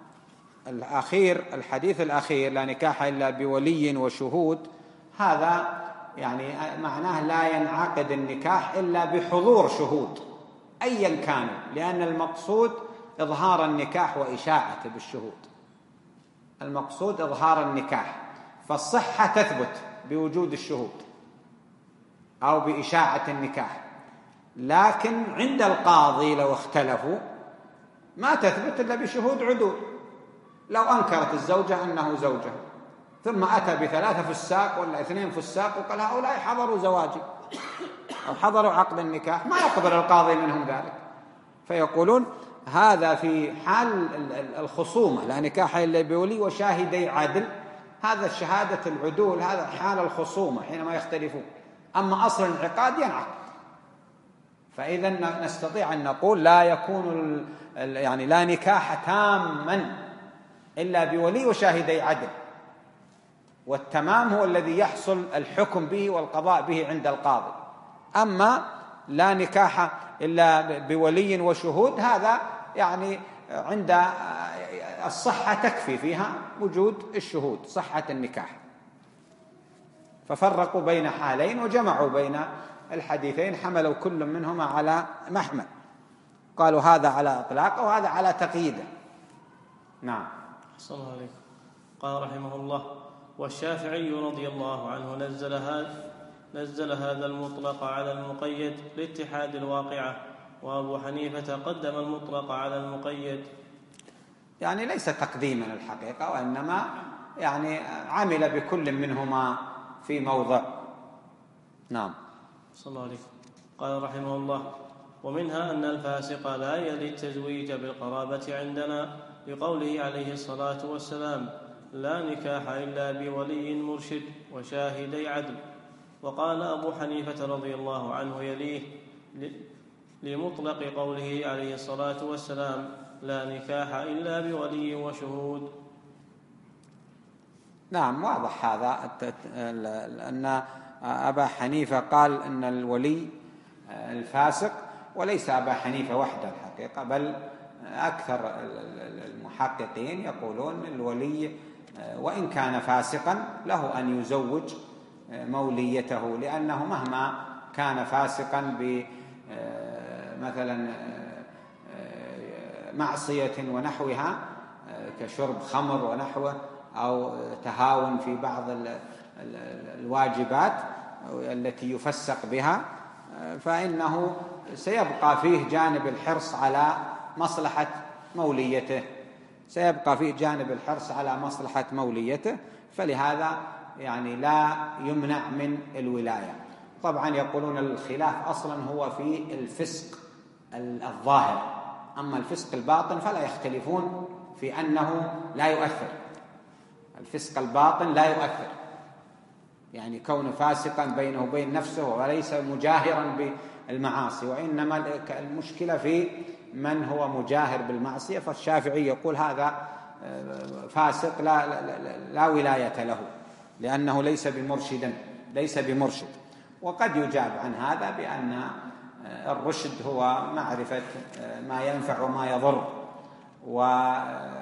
الحديث الأخير لا نكاح إلا بولي وشهود، هذا يعني معناه لا ينعقد النكاح إلا بحضور شهود أيا كانوا، لأن المقصود إظهار النكاح وإشاعته بالشهود. المقصود إظهار النكاح، فالصحة تثبت بوجود الشهود أو بإشاعة النكاح، لكن عند القاضي لو اختلفوا ما تثبت إلا بشهود عدول. لو أنكرت الزوجة أنه زوجها ثم أتى ب3 فساق ولا 2 فساق وقال هؤلاء حضروا زواجي أو حضروا عقد النكاح، ما يقبل القاضي منهم ذلك، فيقولون هذا في حال الخصومة، لا نكاح إلا بولي وشاهدي عدل، هذا شهادة العدول، هذا حال الخصومة حينما يختلفون، أما أصل الانعقاد ينعقد. فإذا نستطيع أن نقول لا يكون يعني لا نكاح تاما إلا بولي وشاهدي عدل، والتمام هو الذي يحصل الحكم به والقضاء به عند القاضي. أما لا نكاح إلا بولي وشهود، هذا يعني عند الصحة تكفي فيها وجود الشهود، صحة النكاح. ففرقوا بين حالين وجمعوا بين الحديثين، حملوا كل منهما على محمل، قالوا هذا على إطلاقه وهذا على تقييده. نعم. أحسن الله عليكم. قال رحمه الله: والشافعي رضي الله عنه نزل هذا المطلق على المقيد لاتحاد الواقعة، وأبو حنيفة قدم المطلق على المقيد. يعني ليس تقديما الحقيقة، وإنما يعني عمل بكل منهما في موضع. نعم. صلى الله عليه. قال رحمه الله: ومنها أن الفاسق لا يلي التزويج بالقرابة عندنا، لقوله عليه الصلاة والسلام: لا نكاح إلا بولي مرشد وشاهدي عدل. وقال أبو حنيفة رضي الله عنه يليه لمطلق قوله عليه الصلاة والسلام: لا نكاح إلا بولي وشهود. نعم، واضح هذا، أن أبا حنيفة قال أن الولي الفاسق، وليس أبا حنيفة وحده الحقيقة، بل أكثر المحققين يقولون الولي وإن كان فاسقا له أن يزوج موليته، لأنه مهما كان فاسقا مثلا معصية ونحوها كشرب خمر ونحوه، أو تهاون في بعض الواجبات التي يفسق بها، فإنه سيبقى فيه جانب الحرص على مصلحة موليته، فلهذا يعني لا يمنع من الولاية. طبعا يقولون الخلاف أصلا هو في الفسق الظاهر، أما الفسق الباطن فلا يختلفون في أنه لا يؤثر. الفسق الباطن لا يؤثر، يعني كون فاسقا بينه وبين نفسه وليس مجاهرا بالمعاصي، وإنما المشكلة في من هو مجاهر بالمعصية. فالشافعي يقول هذا فاسق لا ولاية له، لأنه ليس بمرشد. وقد يجاب عن هذا بأن الرشد هو معرفة ما ينفع وما يضر،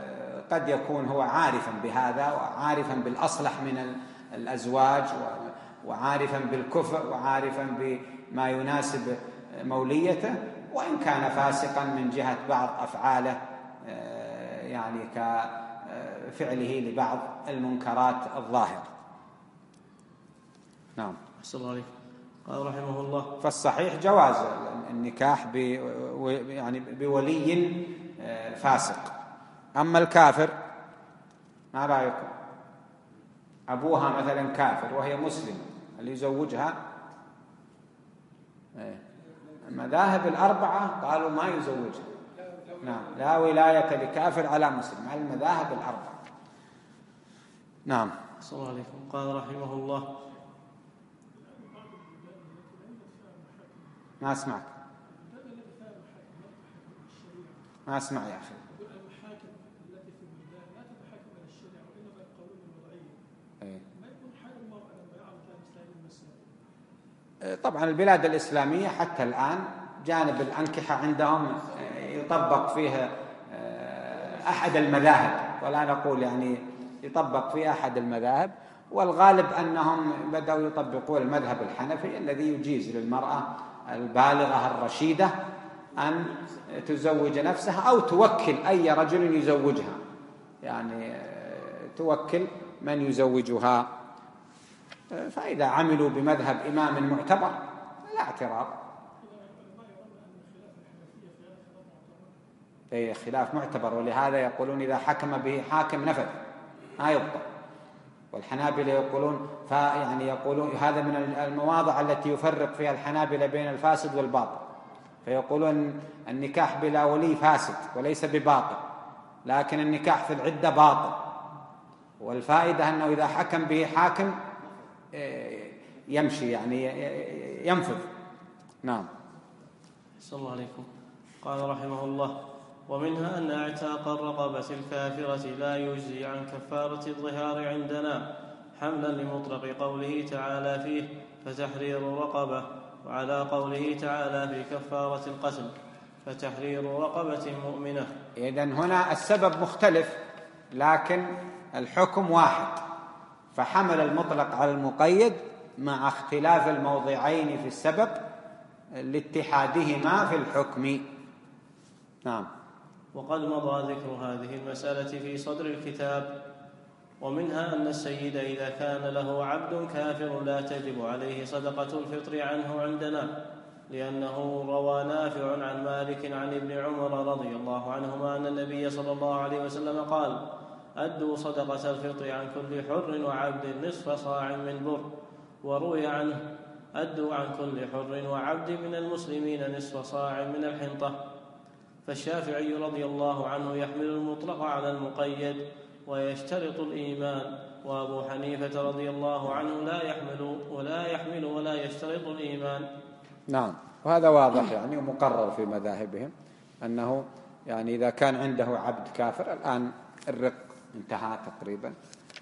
وقد يكون هو عارفا بهذا وعارفا بالأصلح من الأزواج وعارفا بالكفر وعارفا بما يناسب موليته، وإن كان فاسقا من جهة بعض أفعاله يعني كفعله لبعض المنكرات الظاهرة. نعم. أحسن الله عليك. قال رحمه الله: فالصحيح جواز النكاح يعني بولي فاسق. أما الكافر ما رأيكم؟ أبوها مثلا كافر وهي مسلمة، اللي يزوجها المذاهب الأربعة قالوا ما يزوجها. نعم، لا ولاية لكافر على مسلم، على المذاهب الأربعة. نعم. أحسن الله عليكم. قال رحمه الله: ما أسمعك، ما أسمع يا أخي. المحاكم التي في البلدان لا تتحكم على الشريعة وإنما القوانين الوضعية. ما يكون حال المرأة لما يعرض لها مثل هذه المسائل؟ طبعا البلاد الإسلامية حتى الآن جانب الأنكحة عندهم يطبق فيها أحد المذاهب، ولا نقول يعني يطبق في أحد المذاهب، والغالب أنهم بدأوا يطبقون المذهب الحنفي الذي يجيز للمرأة البالغة الرشيدة أن تزوج نفسها أو توكل أي رجل يزوجها، يعني توكل من يزوجها. فإذا عملوا بمذهب إمام معتبر لا اعتراض. أي خلاف معتبر، ولهذا يقولون إذا حكم به حاكم نفذ ما يبطل. والحنابلة يقولون يعني يقولون هذا من المواضع التي يفرق فيها الحنابلة بين الفاسد والباطل، فيقولون النكاح بلا ولي فاسد وليس بباطل، لكن النكاح في العدة باطل، والفائدة أنه إذا حكم به حاكم يمشي يعني ينفذ. نعم. صلى الله عليكم. قال رحمه الله: ومنها أن اعتاق الرقبة الكافرة لا يجزي عن كفارة الظهار عندنا، حملا لمطلق قوله تعالى فيه: فتحرير رقبة، وعلى قوله تعالى في كفارة القتل: فتحرير رقبة مؤمنة. إذن هنا السبب مختلف لكن الحكم واحد، فحمل المطلق على المقيد مع اختلاف الموضعين في السبب لاتحادهما في الحكم. نعم. وقد مضى ذكر هذه المسألة في صدر الكتاب. ومنها أن السيد إذا كان له عبد كافر لا تجب عليه صدقة الفطر عنه عندنا، لأنه روى نافع عن مالك عن ابن عمر رضي الله عنهما أن النبي صلى الله عليه وسلم قال: أدوا صدقة الفطر عن كل حر وعبد نصف صاع من بر. وروي عنه: أدوا عن كل حر وعبد من المسلمين نصف صاع من الحنطة. فالشافعي رضي الله عنه يحمل المطلق على المقيد ويشترط الإيمان، وأبو حنيفة رضي الله عنه لا يحمل ولا يشترط الإيمان. نعم، وهذا واضح يعني ومقرر في مذاهبهم أنه يعني إذا كان عنده عبد كافر، الآن الرق انتهى تقريبا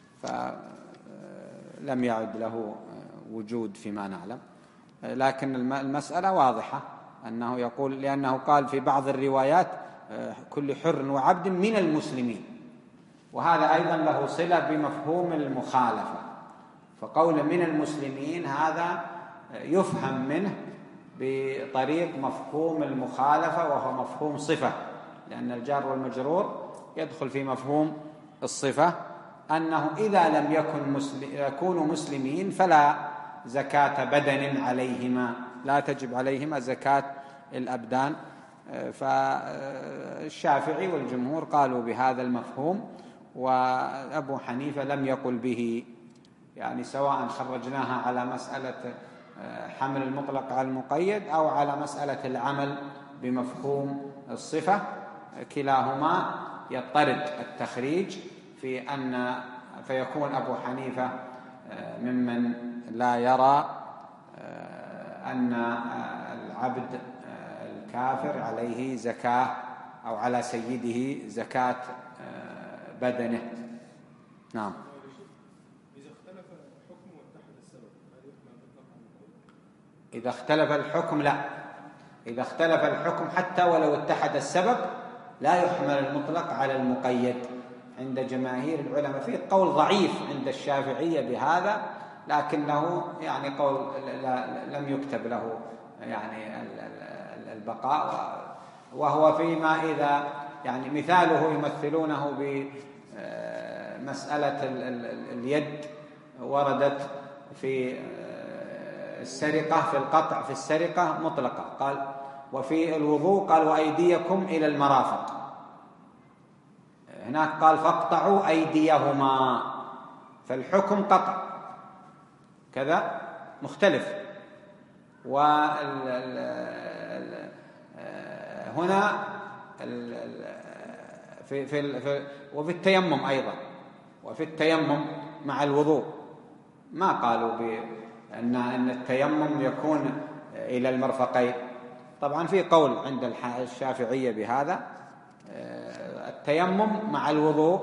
فلم يعد له وجود فيما نعلم، لكن المسألة واضحة أنه يقول، لأنه قال في بعض الروايات كل حر وعبد من المسلمين، وهذا أيضا له صلة بمفهوم المخالفة، فقول من المسلمين هذا يفهم منه بطريق مفهوم المخالفة وهو مفهوم صفة، لأن الجار والمجرور يدخل في مفهوم الصفة، أنه إذا لم يكونوا مسلمين فلا زكاة بدن عليهما، لا تجب عليهما زكاة الأبدان. فالشافعي والجمهور قالوا بهذا المفهوم، وأبو حنيفة لم يقل به، يعني سواء خرجناها على مسألة حمل المطلق على المقيد أو على مسألة العمل بمفهوم الصفة، كلاهما يضطرد التخريج في فيكون أبو حنيفة ممن لا يرى أن العبد الكافر عليه زكاة أو على سيده زكاة بدنه. نعم. إذا اختلف الحكم واتحد السبب هل يحمل المطلق على المقيد؟ إذا اختلف الحكم لا، إذا اختلف الحكم حتى ولو اتحد السبب لا يحمل المطلق على المقيد عند جماهير العلماء. فيه قول ضعيف عند الشافعية بهذا، لكنه يعني قول لم يكتب له يعني البقاء، وهو فيما إذا يعني مثاله يمثلونه بمسألة اليد وردت في السرقة، في القطع في السرقة مطلقة، قال وفي الوضوء قال وأيديكم إلى المرافق، هناك قال فاقطعوا أيديهما، فالحكم قطع كذا مختلف. هنا وفي التيمم أيضا، وفي التيمم مع الوضوء ما قالوا بأن التيمم يكون إلى المرفقين. طبعا في قول عند الشافعية بهذا، التيمم مع الوضوء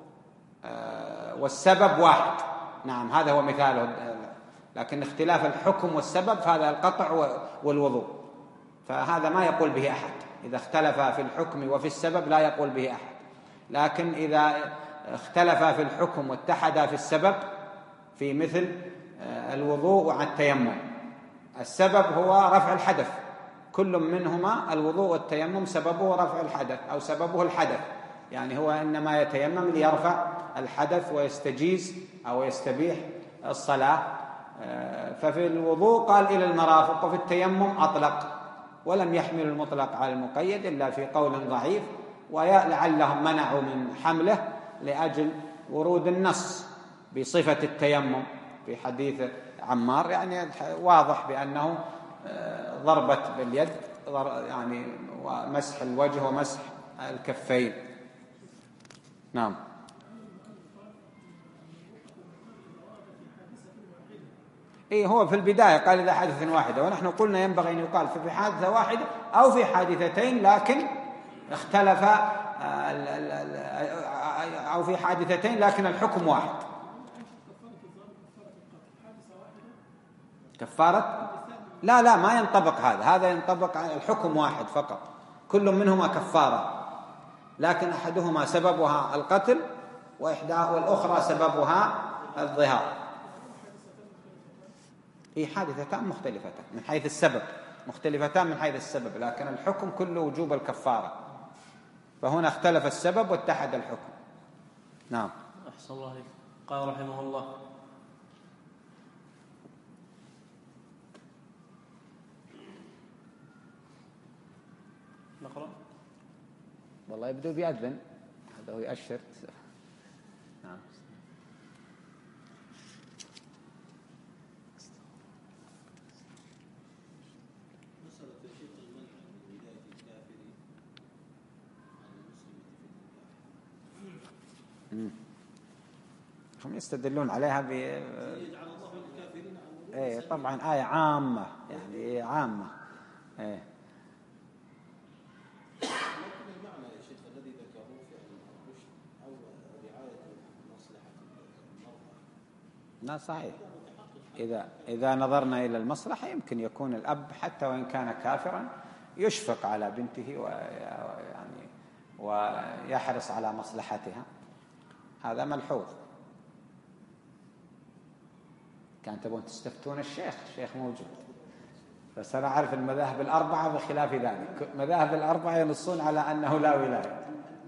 والسبب واحد، نعم هذا هو مثاله، لكن اختلاف الحكم والسبب هذا القطع والوضوء، فهذا ما يقول به أحد. إذا اختلف في الحكم وفي السبب لا يقول به أحد، لكن إذا اختلف في الحكم واتحدا في السبب في مثل الوضوء وعن التيمم، السبب هو رفع الحدث، كل منهما الوضوء والتيمم سببه رفع الحدث أو سببه الحدث، يعني هو إنما يتيمم ليرفع الحدث ويستجيز أو يستبيح الصلاة. ففي الوضوء قال إلى المرافق، وفي التيمم أطلق ولم يحمل المطلق على المقيد إلا في قول ضعيف، ولعلهم منعوا من حمله لأجل ورود النص بصفة التيمم في حديث عمار، يعني واضح بأنه ضربة باليد يعني ومسح الوجه ومسح الكفين. نعم. هو في البداية قال إذا حادثة واحدة، ونحن قلنا ينبغي أن يقال في حادثة واحدة أو في حادثتين، لكن اختلف، أو في حادثتين لكن الحكم واحد. كفارة لا ما ينطبق هذا ينطبق على الحكم واحد فقط، كل منهما كفارة، لكن أحدهما سببها القتل والأخرى سببها الظهار. حادثتان مختلفتان من حيث السبب، مختلفتان من حيث السبب، لكن الحكم كله وجوب الكفارة، فهنا اختلف السبب واتحد الحكم. نعم. أحسن الله عليك. قال رحمه الله: نقرأ. والله يبدو بيأذن، هذا هو يأشر. نعم. هم يستدلون عليها طبعا آية عامة، يعني عامة. المعنى يا شيخ الذي ذكروه في الرشد أو رعاية مصلحة المرأة، لا صحيح، إذا نظرنا إلى المصلحة يمكن يكون الأب حتى وإن كان كافرا يشفق على بنته ويحرص على مصلحتها، هذا ملحوظ. كان تبون تستفتون الشيخ موجود، بس أنا أعرف المذاهب الأربعة بخلاف ذلك، مذاهب الأربعة ينصون على أنه لا ولاية.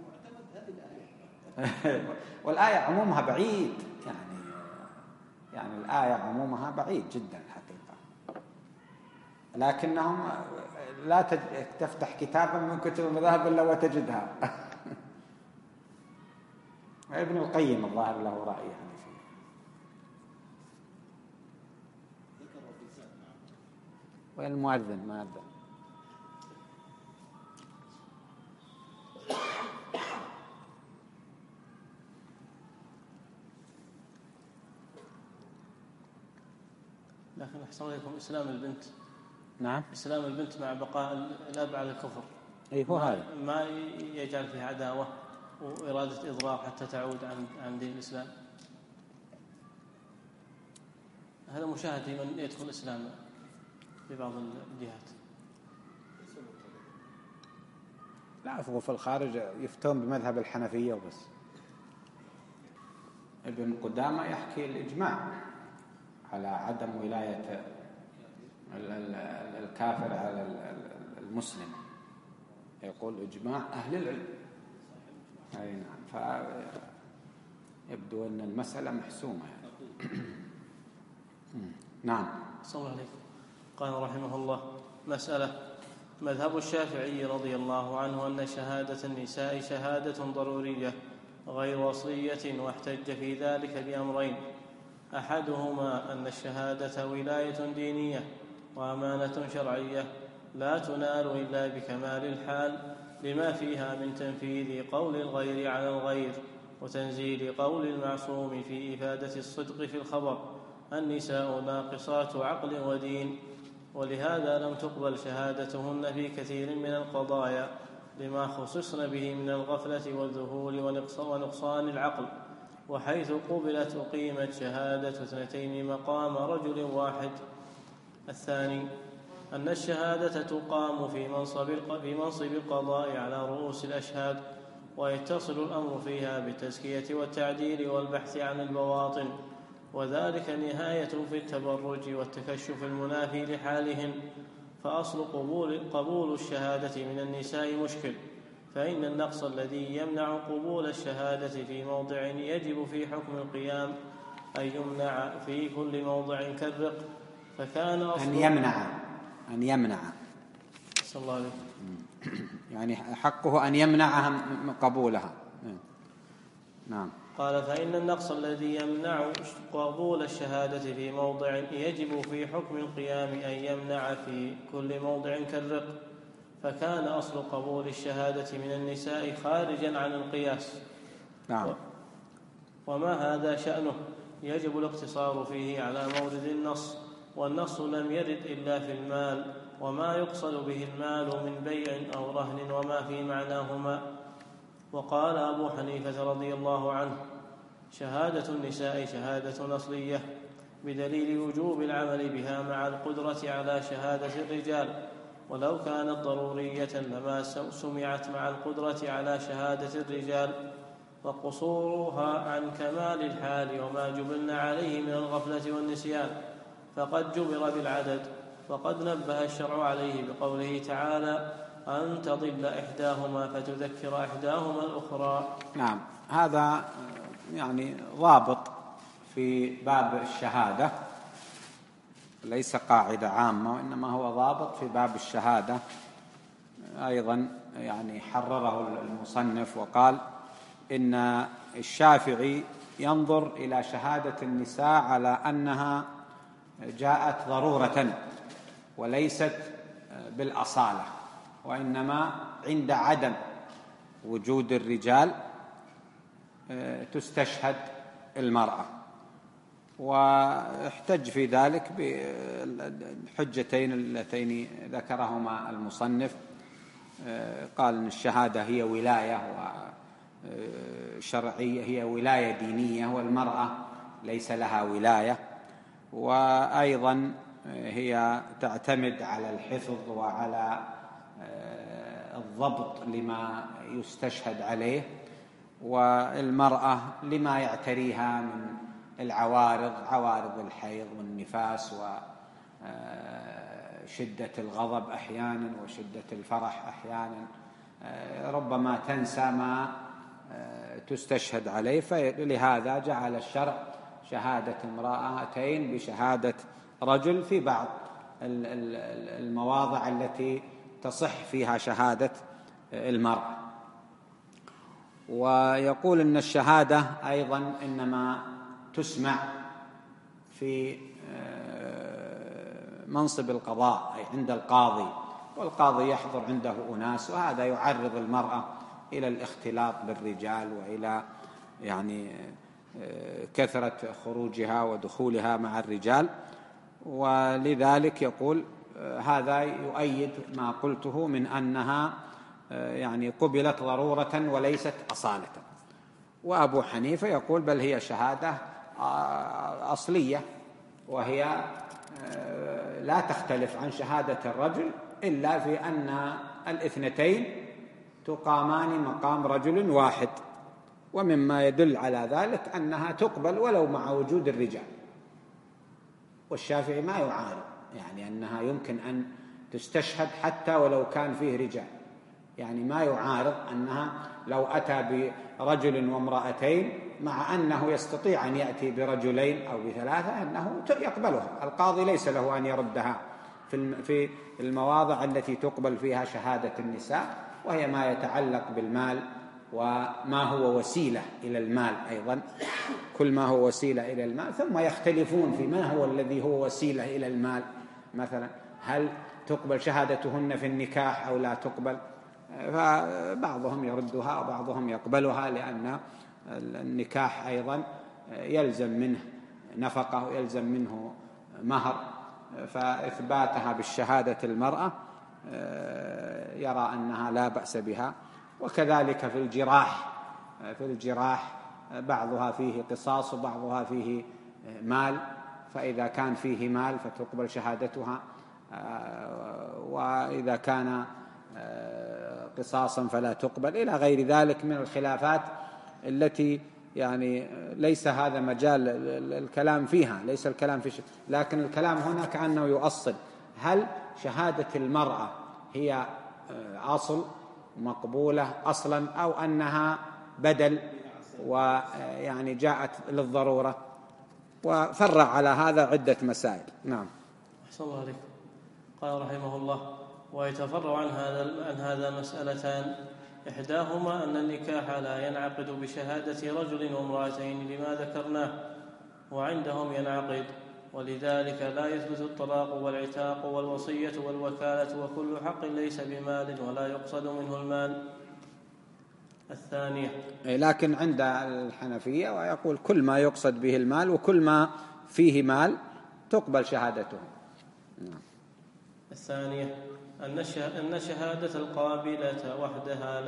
والآية عمومها بعيد، يعني الآية عمومها بعيد جدا الحقيقة، لكنهم لا تفتح كتابا من كتب المذاهب إلا وتجدها. ابن القيم الظاهر له رأي يعني فيه. وين المؤذن؟ ما أذن. لكن أحسن عليكم إسلام البنت. نعم. إسلام البنت مع بقاء الأب على الكفر، هو هذا ما يجعل فيه عداوة وإرادة إضرار حتى تعود عن دين الإسلام. هذا مشاهد في من يدخل الإسلام في بعض الجهات. لا، هو في الخارج يفتون بمذهب الحنفية وبس. ابن قدامة يحكي الإجماع على عدم ولاية الكافر على المسلم، يقول إجماع أهل العلم. أي نعم، فيبدو أن المسألة محسومة يعني. نعم. صلى الله عليكم. قال رحمه الله: مسألة: مذهب الشافعي رضي الله عنه أن شهادة النساء شهادة ضرورية غير وصية، واحتج في ذلك بأمرين: أحدهما أن الشهادة ولاية دينية وأمانة شرعية لا تنال إلا بكمال الحال، لما فيها من تنفيذ قول الغير على الغير وتنزيل قول المعصوم في إفادة الصدق في الخبر: النساء ناقصات عقل ودين. ولهذا لم تقبل شهادتهن في كثير من القضايا لما خصصن به من الغفلة والذهول ونقصان العقل. وحيث قبلت أقيمت شهادة 2 مقام رجل واحد. الثاني أن الشهادة تقام في منصب القضاء على رؤوس الأشهاد، ويتصل الأمر فيها بالتزكية والتعديل والبحث عن البواطن، وذلك نهاية في التبرج والتكشف المنافي لحالهن. فأصل قبول الشهادة من النساء مشكل، فإن النقص الذي يمنع قبول الشهادة في موضع يجب في حكم القيام أن يمنع في كل موضع كالرق. فكان أصل أن يمنع صلى الله عليه يعني حقه أن يمنعها من قبولها. نعم. قال: فإن النقص الذي يمنع قبول الشهادة في موضع يجب في حكم القيام أن يمنع في كل موضع كالرق. فكان أصل قبول الشهادة من النساء خارجا عن القياس. نعم. وما هذا شأنه يجب الاقتصار فيه على مورد النص، والنص لم يرد إلا في المال، وما يقصد به المال من بيع أو رهن وما في معناهما. وقال أبو حنيفة رضي الله عنه: شهادة النساء شهادة أصلية بدليل وجوب العمل بها مع القدرة على شهادة الرجال، ولو كانت ضرورية لما سمعت مع القدرة على شهادة الرجال. وقصورها عن كمال الحال وما جبلنا عليه من الغفلة والنسيان فقد جبر بالعدد، وقد نبه الشرع عليه بقوله تعالى: أن تضل إحداهما فتذكر إحداهما الأخرى. نعم. هذا يعني ضابط في باب الشهادة، ليس قاعدة عامة، وإنما هو ضابط في باب الشهادة. أيضا يعني حرره المصنف وقال إن الشافعي ينظر إلى شهادة النساء على أنها جاءت ضرورة وليست بالأصالة، وإنما عند عدم وجود الرجال تستشهد المرأة. واحتج في ذلك بالحجتين اللتين ذكرهما المصنف. قال إن الشهادة هي ولاية شرعية، هي ولاية دينية، والمرأة ليس لها ولاية، وأيضا هي تعتمد على الحفظ وعلى الضبط لما يستشهد عليه، والمرأة لما يعتريها من العوارض، عوارض الحيض والنفاس وشدة الغضب أحيانا وشدة الفرح أحيانا، ربما تنسى ما تستشهد عليه. فلهذا جعل الشرع شهادة امرأتين بشهادة رجل في بعض المواضع التي تصح فيها شهادة المرأة. ويقول إن الشهادة أيضا إنما تسمع في منصب القضاء، أي عند القاضي، والقاضي يحضر عنده أناس، وهذا يعرض المرأة إلى الاختلاط بالرجال وإلى يعني كثرة خروجها ودخولها مع الرجال. ولذلك يقول هذا يؤيد ما قلته من أنها يعني قبلت ضرورة وليست أصالة. وأبو حنيفة يقول بل هي شهادة أصلية، وهي لا تختلف عن شهادة الرجل إلا في أن الاثنتين تقامان مقام رجل واحد، ومما يدل على ذلك أنها تقبل ولو مع وجود الرجال. والشافعي ما يعارض، يعني أنها يمكن أن تستشهد حتى ولو كان فيه رجال، يعني ما يعارض أنها لو أتى برجل وامرأتين مع أنه يستطيع أن يأتي برجلين أو بثلاثة أنه يقبلها. القاضي ليس له أن يردها في المواضع التي تقبل فيها شهادة النساء، وهي ما يتعلق بالمال وما هو وسيلة إلى المال أيضا، كل ما هو وسيلة إلى المال. ثم يختلفون في ما هو الذي هو وسيلة إلى المال، مثلا هل تقبل شهادتهن في النكاح أو لا تقبل، فبعضهم يردها وبعضهم يقبلها، لأن النكاح أيضا يلزم منه نفقة ويلزم منه مهر، فإثباتها بالشهادة المرأة يرى أنها لا بأس بها. وكذلك في الجراح بعضها فيه قصاص وبعضها فيه مال، فإذا كان فيه مال فتقبل شهادتها، وإذا كان قصاصا فلا تقبل، إلى غير ذلك من الخلافات التي يعني ليس هذا مجال الكلام فيها، ليس الكلام في شيء، لكن الكلام هنا كأنه يؤصل هل شهادة المرأة هي أصل مقبولة أصلا أو أنها بدل ويعني جاءت للضرورة، وفرع على هذا عدة مسائل. نعم. أحسن الله عليكم. قال رحمه الله: ويتفرع عن هذا مسألتان، إحداهما أن النكاح لا ينعقد بشهادة رجل وامرأتين لما ذكرناه، وعندهم ينعقد، ولذلك لا يثبت الطلاق والعتاق والوصية والوكالة، وكل حق ليس بمال ولا يقصد منه المال. الثانية، لكن عند الحنفية ويقول كل ما يقصد به المال وكل ما فيه مال تقبل شهادته. الثانية أن شهادة القابلة وحدها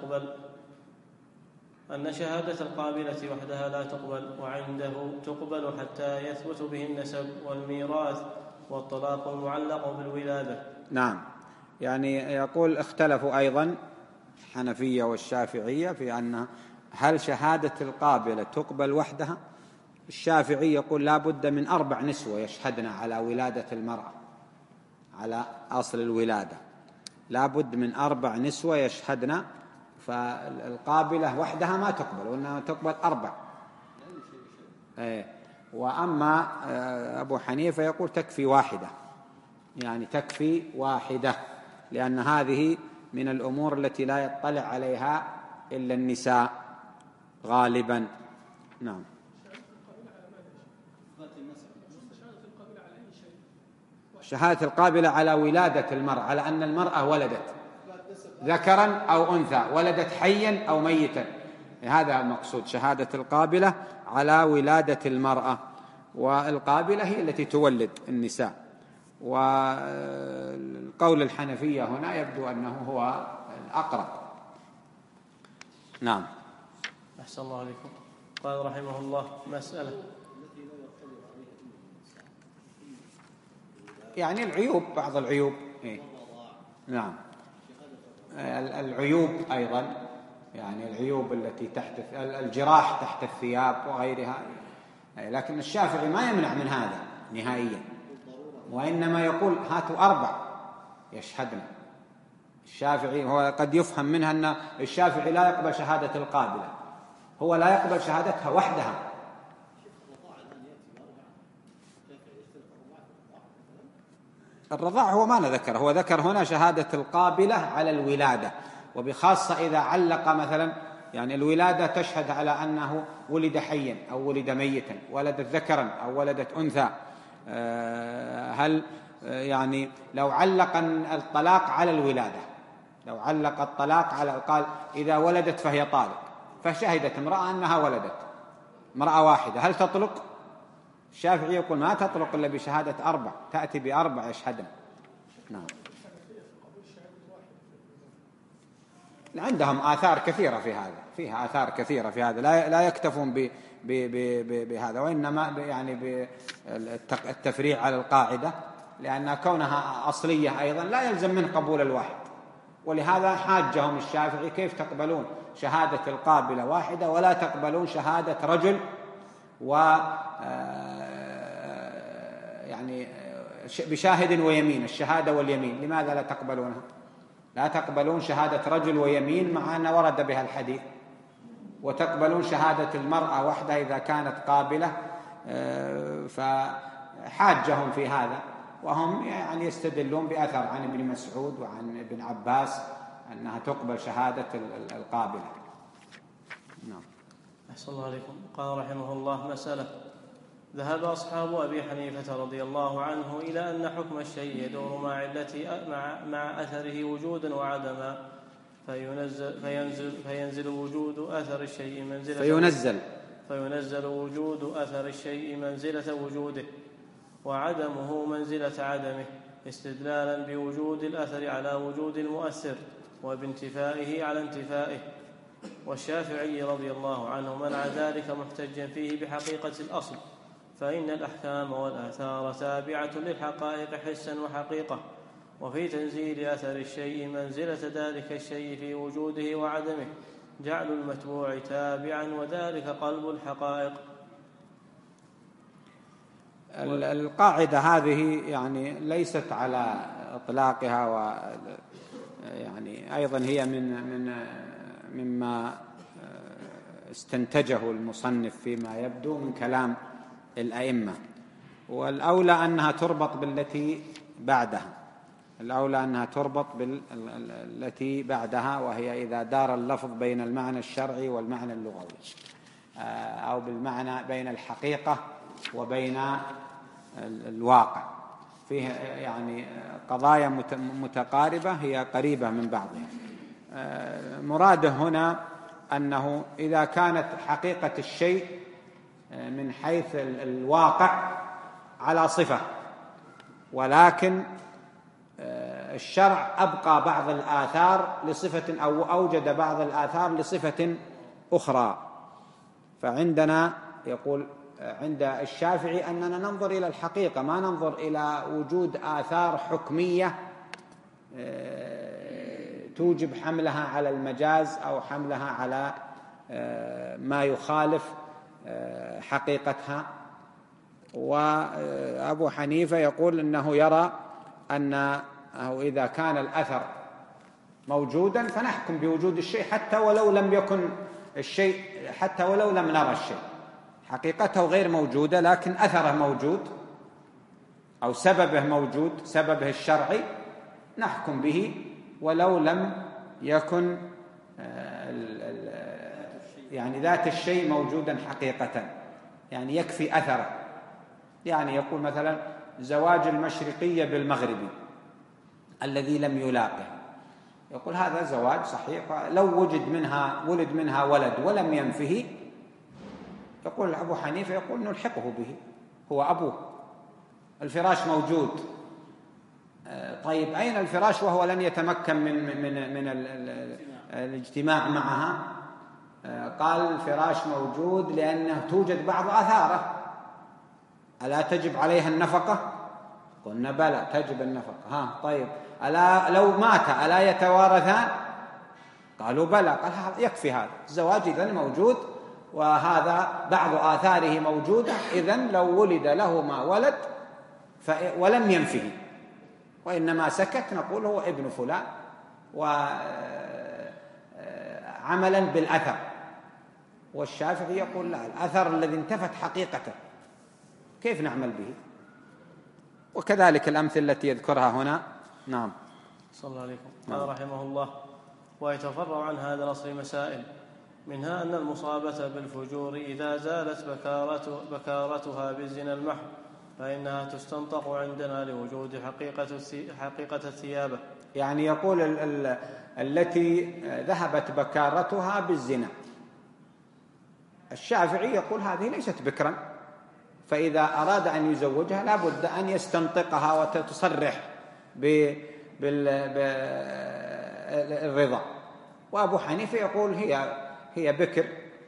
لا تقبل، وعنده تقبل حتى يثبت به النسب والميراث والطلاق المعلق بالولادة. نعم، يعني يقول اختلفوا أيضا الحنفية والشافعية في أن هل شهادة القابلة تقبل وحدها. الشافعي يقول لا بد من 4 نسوة يشهدن على ولادة المرأة، على أصل الولادة لا بد من 4 نسوة يشهدن، فالقابلة وحدها ما تقبل، وإنما تقبل 4. وأما أبو حنيفة يقول تكفي واحدة، يعني تكفي واحدة، لأن هذه من الأمور التي لا يطلع عليها إلا النساء غالبا. نعم. شهادة القابلة على ولادة المرأة، على أن المرأة ولدت ذكرا أو أنثى، ولدت حيا أو ميتا، هذا المقصود، شهادة القابلة على ولادة المرأة، والقابلة هي التي تولد النساء. والقول الحنفية هنا يبدو أنه هو الأقرب. نعم. أحسن الله عليكم. قال رحمه الله: مسألة، يعني العيوب، بعض العيوب. نعم، العيوب أيضا، يعني العيوب التي تحت الجراح تحت الثياب وغيرها، لكن الشافعي ما يمنع من هذا نهائيا، وإنما يقول هاتوا 4 يشهدن. الشافعي هو قد يفهم منها أن الشافعي لا يقبل شهادة القابلة، هو لا يقبل شهادتها وحدها. الرضاع هو ما ذكر، هو ذكر هنا شهادة القابلة على الولادة، وبخاصة إذا علق مثلا، يعني الولادة تشهد على أنه ولد حيا أو ولد ميتا، ولدت ذكرا أو ولدت أنثى. هل يعني لو علق الطلاق على الولادة، لو علق الطلاق على، قال إذا ولدت فهي طالق، فشهدت امرأة أنها ولدت، امرأة واحدة، هل تطلق؟ الشافعي يقول ما تطلق إلا بشهادة 4، تأتي ب4 يشهدن. نعم. عندهم آثار كثيرة في هذا، فيها آثار كثيرة في هذا، لا يكتفون بهذا، وإنما يعني بالتفريع على القاعدة، لأن كونها أصلية أيضا لا يلزم من قبول الواحد، ولهذا حاجهم الشافعي كيف تقبلون شهادة القابلة واحدة ولا تقبلون شهادة رجل يعني بشاهد ويمين، الشهادة واليمين، لماذا لا تقبلونها؟ لا تقبلون شهادة رجل ويمين مع أن ورد بها الحديث، وتقبلون شهادة المرأة وحدها إذا كانت قابلة، فحاجهم في هذا، وهم يعني يستدلون بأثر عن ابن مسعود وعن ابن عباس أنها تقبل شهادة القابلة. نعم. أحسن الله عليكم. قال رحمه الله: مسألة: ذهب أصحاب أبي حنيفة رضي الله عنه إلى أن حكم الشيء يدور مع أثره وجودا وعدما، فينزل وجود أثر الشيء فينزل وجود أثر الشيء منزلة وجوده، وعدمه منزلة عدمه، استدلالا بوجود الأثر على وجود المؤثر، وبانتفائه على انتفائه. والشافعي رضي الله عنه منع ذلك محتجا فيه بحقيقة الأصل، فإن الأحكام والآثار تابعة للحقائق حسا وحقيقة، وفي تنزيل أثر الشيء منزلة ذلك الشيء في وجوده وعدمه جعل المتبوع تابعا، وذلك قلب الحقائق. القاعدة هذه يعني ليست على إطلاقها، يعني أيضا هي مما استنتجه المصنف فيما يبدو من كلام الأئمة، والأولى أنها تربط بالتي بعدها، وهي إذا دار اللفظ بين المعنى الشرعي والمعنى اللغوي، أو بالمعنى بين الحقيقة وبين الواقع، فيه يعني قضايا متقاربة هي قريبة من بعضها. مراده هنا أنه إذا كانت حقيقة الشيء من حيث الواقع على صفة، ولكن الشرع أبقى بعض الآثار لصفة أو أوجد بعض الآثار لصفة أخرى، فعندنا يقول عند الشافعي أننا ننظر إلى الحقيقة، ما ننظر إلى وجود آثار حكمية توجب حملها على المجاز أو حملها على ما يخالف حقيقتها. وأبو حنيفة يقول إنه يرى أنه إذا كان الأثر موجودا فنحكم بوجود الشيء حتى ولو لم يكن الشيء، حتى ولو لم نرى الشيء، حقيقته غير موجودة لكن أثره موجود أو سببه موجود، سببه الشرعي، نحكم به ولو لم يكن يعني ذات الشيء موجودا حقيقة، يعني يكفي أثره. يعني يقول مثلا زواج المشرقية بالمغربي الذي لم يلاقه، يقول هذا زواج صحيح، لو ولد منها ولد ولم ينفه، يقول أبو حنيفة يقول نلحقه به، هو أبوه، الفراش موجود. طيب أين الفراش وهو لن يتمكن من الاجتماع معها؟ قال الفراش موجود لأنه توجد بعض آثاره، ألا تجب عليها النفقة؟ قلنا بلى تجب النفقة. طيب ألا لو مات ألا يتوارثان؟ قالوا بلى. قال يكفي هذا الزواج إذن موجود، وهذا بعض آثاره موجودة، إذن لو ولد لهما ولد ولم ينفه وإنما سكت نقول هو ابن فلان، وعملا بالأثر. والشافعي يقول لا، الأثر الذي انتفت حقيقته كيف نعمل به؟ وكذلك الأمثلة التي يذكرها هنا. نعم. صلى الله عليكم. قال رحمه الله: ويتفرع عن هذا الأصل مسائل، منها أن المصابة بالفجور إذا زالت بكارتها بالزنا المحض فإنها تستنطق عندنا لوجود حقيقة الثيابة. يعني يقول التي ذهبت بكارتها بالزنا، الشافعي يقول هذه ليست بكرا، فإذا أراد أن يزوجها لا بد أن يستنطقها وتصرح بالرضا. وأبو حنيفة يقول هي بكر،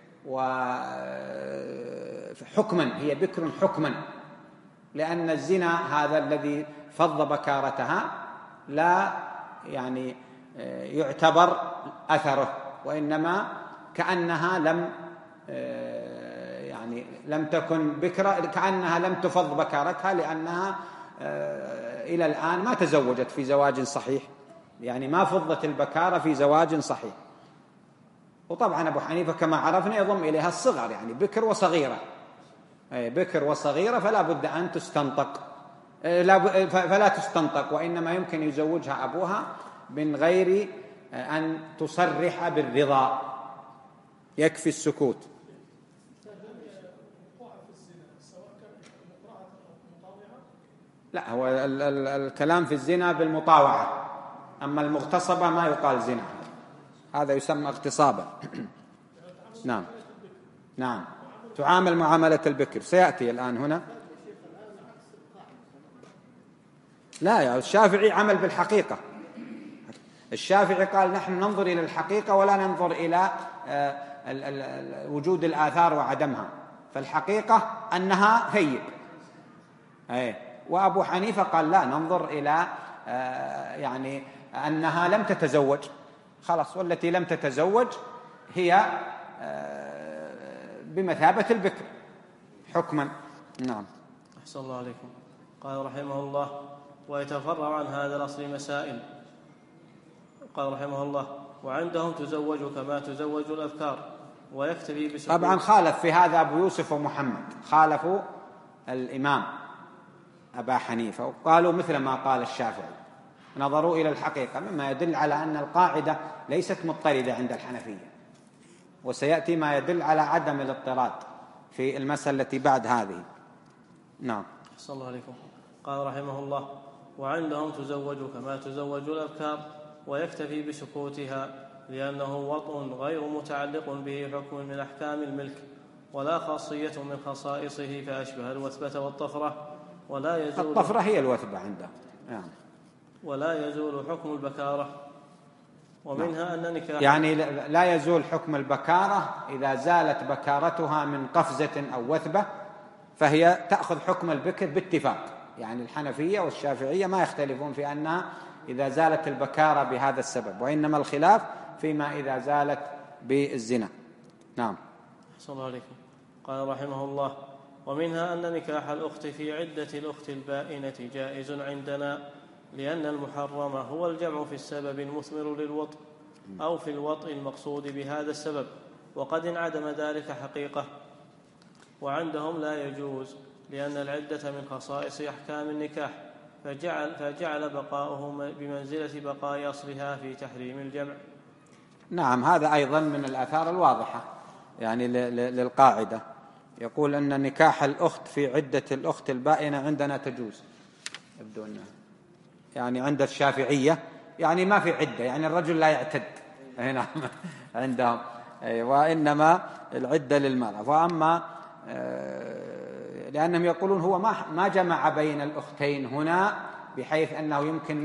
وحكما هي بكر حكما، لأن الزنا هذا الذي فض بكارتها لا يعني يعتبر أثره، وإنما كأنها لم تكن بكرة كأنها لم تفض بكارتها، لأنها إلى الآن ما تزوجت في زواج صحيح، يعني ما فضت البكارة في زواج صحيح. وطبعا أبو حنيفة كما عرفنا يضم إليها الصغر، يعني بكر وصغيرة، بكر وصغيرة فلا بد أن تستنطق، فلا تستنطق، وإنما يمكن يزوجها أبوها من غير أن تصرح بالرضا، يكفي السكوت. لا، هو الكلام في الزنا بالمطاوعة، أما المغتصبة ما يقال زنا، هذا يسمى اغتصابا. نعم نعم، تعامل معاملة البكر، سيأتي الآن هنا. لا، يا الشافعي عمل بالحقيقة، الشافعي قال نحن ننظر إلى الحقيقة ولا ننظر إلى وجود الآثار وعدمها، فالحقيقة أنها ثيب. وأبو حنيفة قال لا، ننظر إلى يعني أنها لم تتزوج خلاص، والتي لم تتزوج هي بمثابة البكر حكما. نعم. أحسن الله عليكم. قال رحمه الله: ويتفرع عن هذا الأصل مسائل. قال رحمه الله: وعندهم تزوج كما تزوج الأبكار، ويكتفي بسكوت. طبعا خالف في هذا أبو يوسف ومحمد، خالفوا الإمام أبا حنيفة وقالوا مثل ما قال الشافعي، نظروا إلى الحقيقة، مما يدل على أن القاعدة ليست مضطردة عند الحنفية، وسيأتي ما يدل على عدم الاضطراد في المسألة التي بعد هذه. نعم. أحسن الله عليكم. قال رحمه الله: وعندهم تزوج كما تزوج الأبكار، ويكتفي بسكوتها، لأنه وطء غير متعلق به حكم من أحكام الملك، ولا خاصية من خصائصه، فأشبه الوثبة والطفرة، ولا يزول الطفرة هي الوثبة عنده، ولا يزول حكم البكارة. ومنها أن نكاح، يعني لا يزول حكم البكارة إذا زالت بكارتها من قفزة أو وثبة، فهي تأخذ حكم البكر باتفاق، يعني الحنفية والشافعية ما يختلفون في أنها إذا زالت البكارة بهذا السبب، وإنما الخلاف فيما إذا زالت بالزنا. نعم. أحسن الله عليكم. قال رحمه الله: ومنها أن نكاح الأخت في عدة الأخت البائنة جائز عندنا، لأن المحرم هو الجمع في السبب المثمر للوطء، أو في الوطء المقصود بهذا السبب، وقد انعدم ذلك حقيقة. وعندهم لا يجوز، لأن العدة من خصائص أحكام النكاح، فجعل بقاؤه بمنزلة بقاء أصلها في تحريم الجمع. نعم، هذا أيضا من الآثار الواضحة يعني للقاعدة، يقول أن نكاح الأخت في عدة الأخت البائنة عندنا تجوز، يبدو أنه يعني عند الشافعية يعني ما في عدة، يعني الرجل لا يعتد هنا عندهم، وإنما العدة للمرأة. وأما لأنهم يقولون هو ما جمع بين الأختين هنا بحيث أنه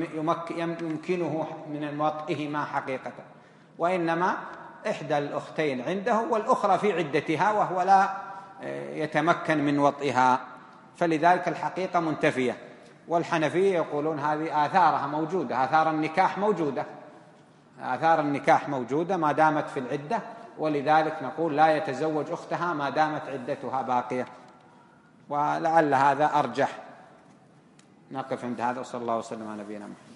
يمكنه من وطئهما حقيقة، وإنما إحدى الأختين عنده والأخرى في عدتها وهو لا يتمكن من وطئها، فلذلك الحقيقة منتفية. والحنفية يقولون هذه آثارها موجودة، آثار النكاح موجودة، آثار النكاح موجودة ما دامت في العدة، ولذلك نقول لا يتزوج أختها ما دامت عدتها باقية، ولعل هذا أرجح. نقف عند هذا، وصلى الله وسلم على نبينا محمد.